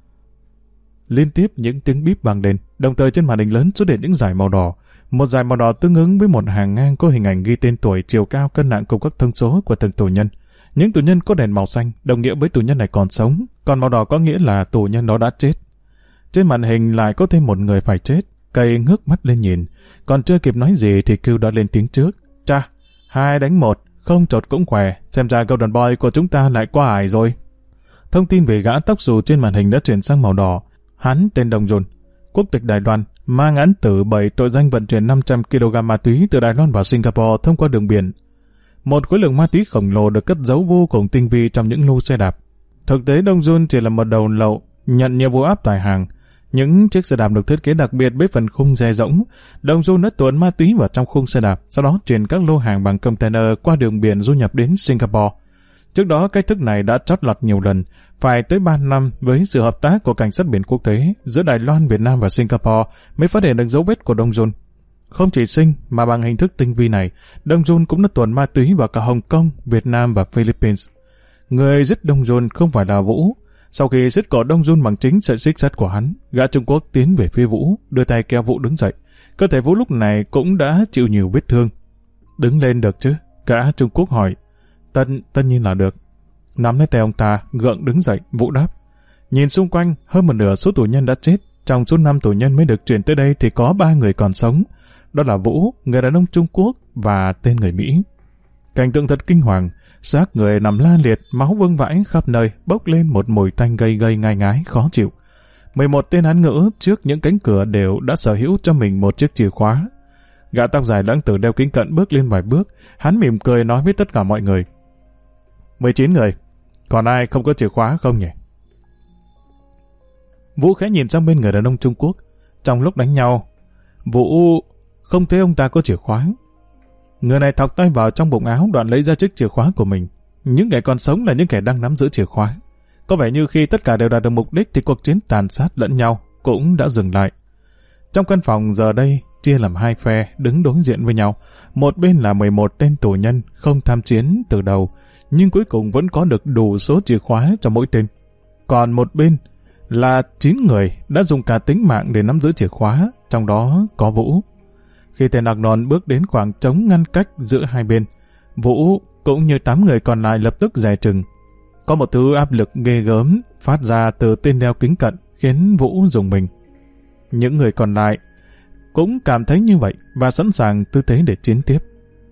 Liên tiếp những tiếng bíp vang lên, đồng thời trên màn hình lớn xuất hiện những dải màu đỏ. Một dải màu đỏ tương ứng với một hàng ngang có hình ảnh ghi tên tuổi, chiều cao, cân nặng cùng các thông số của từng tù nhân. Những tù nhân có đèn màu xanh đồng nghĩa với tù nhân này còn sống, còn màu đỏ có nghĩa là tù nhân đó đã chết. Trên màn hình lại có thêm một người phải chết. Cây ngước mắt lên nhìn, còn chưa kịp nói gì thì Q đã lên tiếng trước. Cha, hai đánh một, không chột cũng khỏe, xem ra Golden Boy của chúng ta lại qua ải rồi. Thông tin về gã tóc xù trên màn hình đã chuyển sang màu đỏ. Hắn tên Đồng Dồn, quốc tịch Đài Loan, mang án tử bởi tội danh vận chuyển năm trăm ki lô gam ma túy từ Đài Loan vào Singapore thông qua đường biển. Một khối lượng ma túy khổng lồ được cất giấu vô cùng tinh vi trong những lô xe đạp. Thực tế Đông Jun chỉ là một đầu lậu nhận nhiệm vụ áp tải hàng. Những chiếc xe đạp được thiết kế đặc biệt với phần khung xe rỗng. Đông Jun đã tuồn ma túy vào trong khung xe đạp, sau đó chuyển các lô hàng bằng container qua đường biển du nhập đến Singapore. Trước đó cách thức này đã chót lọt nhiều lần, phải tới ba năm với sự hợp tác của cảnh sát biển quốc tế giữa Đài Loan, Việt Nam và Singapore mới phát hiện được dấu vết của Đông Jun. Không chỉ Sing mà bằng hình thức tinh vi này, Đông Jun cũng đã tuồn ma túy vào cả Hồng Kông, Việt Nam và Philippines. Người giết Đông Jun không phải là Vũ. Sau khi giết cổ Đông Jun bằng chính sợi xích sắt của hắn, gã Trung Quốc tiến về phía Vũ, đưa tay kéo Vũ đứng dậy. Cơ thể Vũ lúc này cũng đã chịu nhiều vết thương. Đứng lên được chứ? Gã Trung Quốc hỏi. Tất, tất nhiên là được. Nắm lấy tay ông ta, gượng đứng dậy, Vũ đáp. Nhìn xung quanh, hơn một nửa số tù nhân đã chết. Trong số năm tù nhân mới được chuyển tới đây thì có ba người còn sống. Đó là Vũ, người đàn ông Trung Quốc và tên người Mỹ. Cảnh tượng thật kinh hoàng, xác người nằm la liệt, máu vương vãi khắp nơi, bốc lên một mùi tanh gây gây ngai ngái, khó chịu. mười một tên án ngữ trước những cánh cửa đều đã sở hữu cho mình một chiếc chìa khóa. Gã tóc dài lãng tử đeo kính cận bước lên vài bước, hắn mỉm cười nói với tất cả mọi người. mười chín người, còn ai không có chìa khóa không nhỉ? Vũ khẽ nhìn sang bên người đàn ông Trung Quốc. Trong lúc đánh nhau, Vũ không thấy ông ta có chìa khóa. Người này thọc tay vào trong bụng áo đoạn lấy ra chiếc chìa khóa của mình. Những kẻ còn sống là những kẻ đang nắm giữ chìa khóa. Có vẻ như khi tất cả đều đạt được mục đích thì cuộc chiến tàn sát lẫn nhau cũng đã dừng lại. Trong căn phòng giờ đây chia làm hai phe đứng đối diện với nhau. Một bên là mười một tên tù nhân không tham chiến từ đầu, nhưng cuối cùng vẫn có được đủ số chìa khóa cho mỗi tên. Còn một bên là chín người đã dùng cả tính mạng để nắm giữ chìa khóa, trong đó có Vũ. Khi tên đặc nòn bước đến khoảng trống ngăn cách giữa hai bên, Vũ cũng như tám người còn lại lập tức dè chừng. Có một thứ áp lực ghê gớm phát ra từ tên đeo kính cận khiến Vũ rùng mình. Những người còn lại cũng cảm thấy như vậy và sẵn sàng tư thế để chiến tiếp.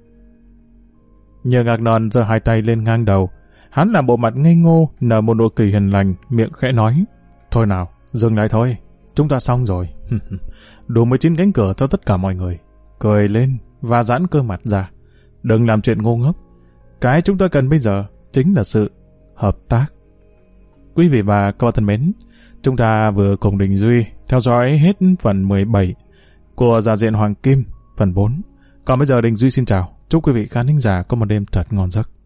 Nhờ ngạc nòn giơ hai tay lên ngang đầu, hắn làm bộ mặt ngây ngô, nở một nụ cười hiền lành, miệng khẽ nói: Thôi nào, dừng lại thôi, chúng ta xong rồi. Đủ mười chín cánh cửa cho tất cả mọi người. Cười lên và giãn cơ mặt ra. Đừng làm chuyện ngu ngốc. Cái chúng tôi cần bây giờ chính là sự hợp tác. Quý vị và các bạn thân mến, chúng ta vừa cùng Đình Duy theo dõi hết phần mười bảy của Dạ Diện Hoàng Kim phần bốn. Còn bây giờ Đình Duy xin chào. Chúc quý vị khán thính giả có một đêm thật ngon giấc.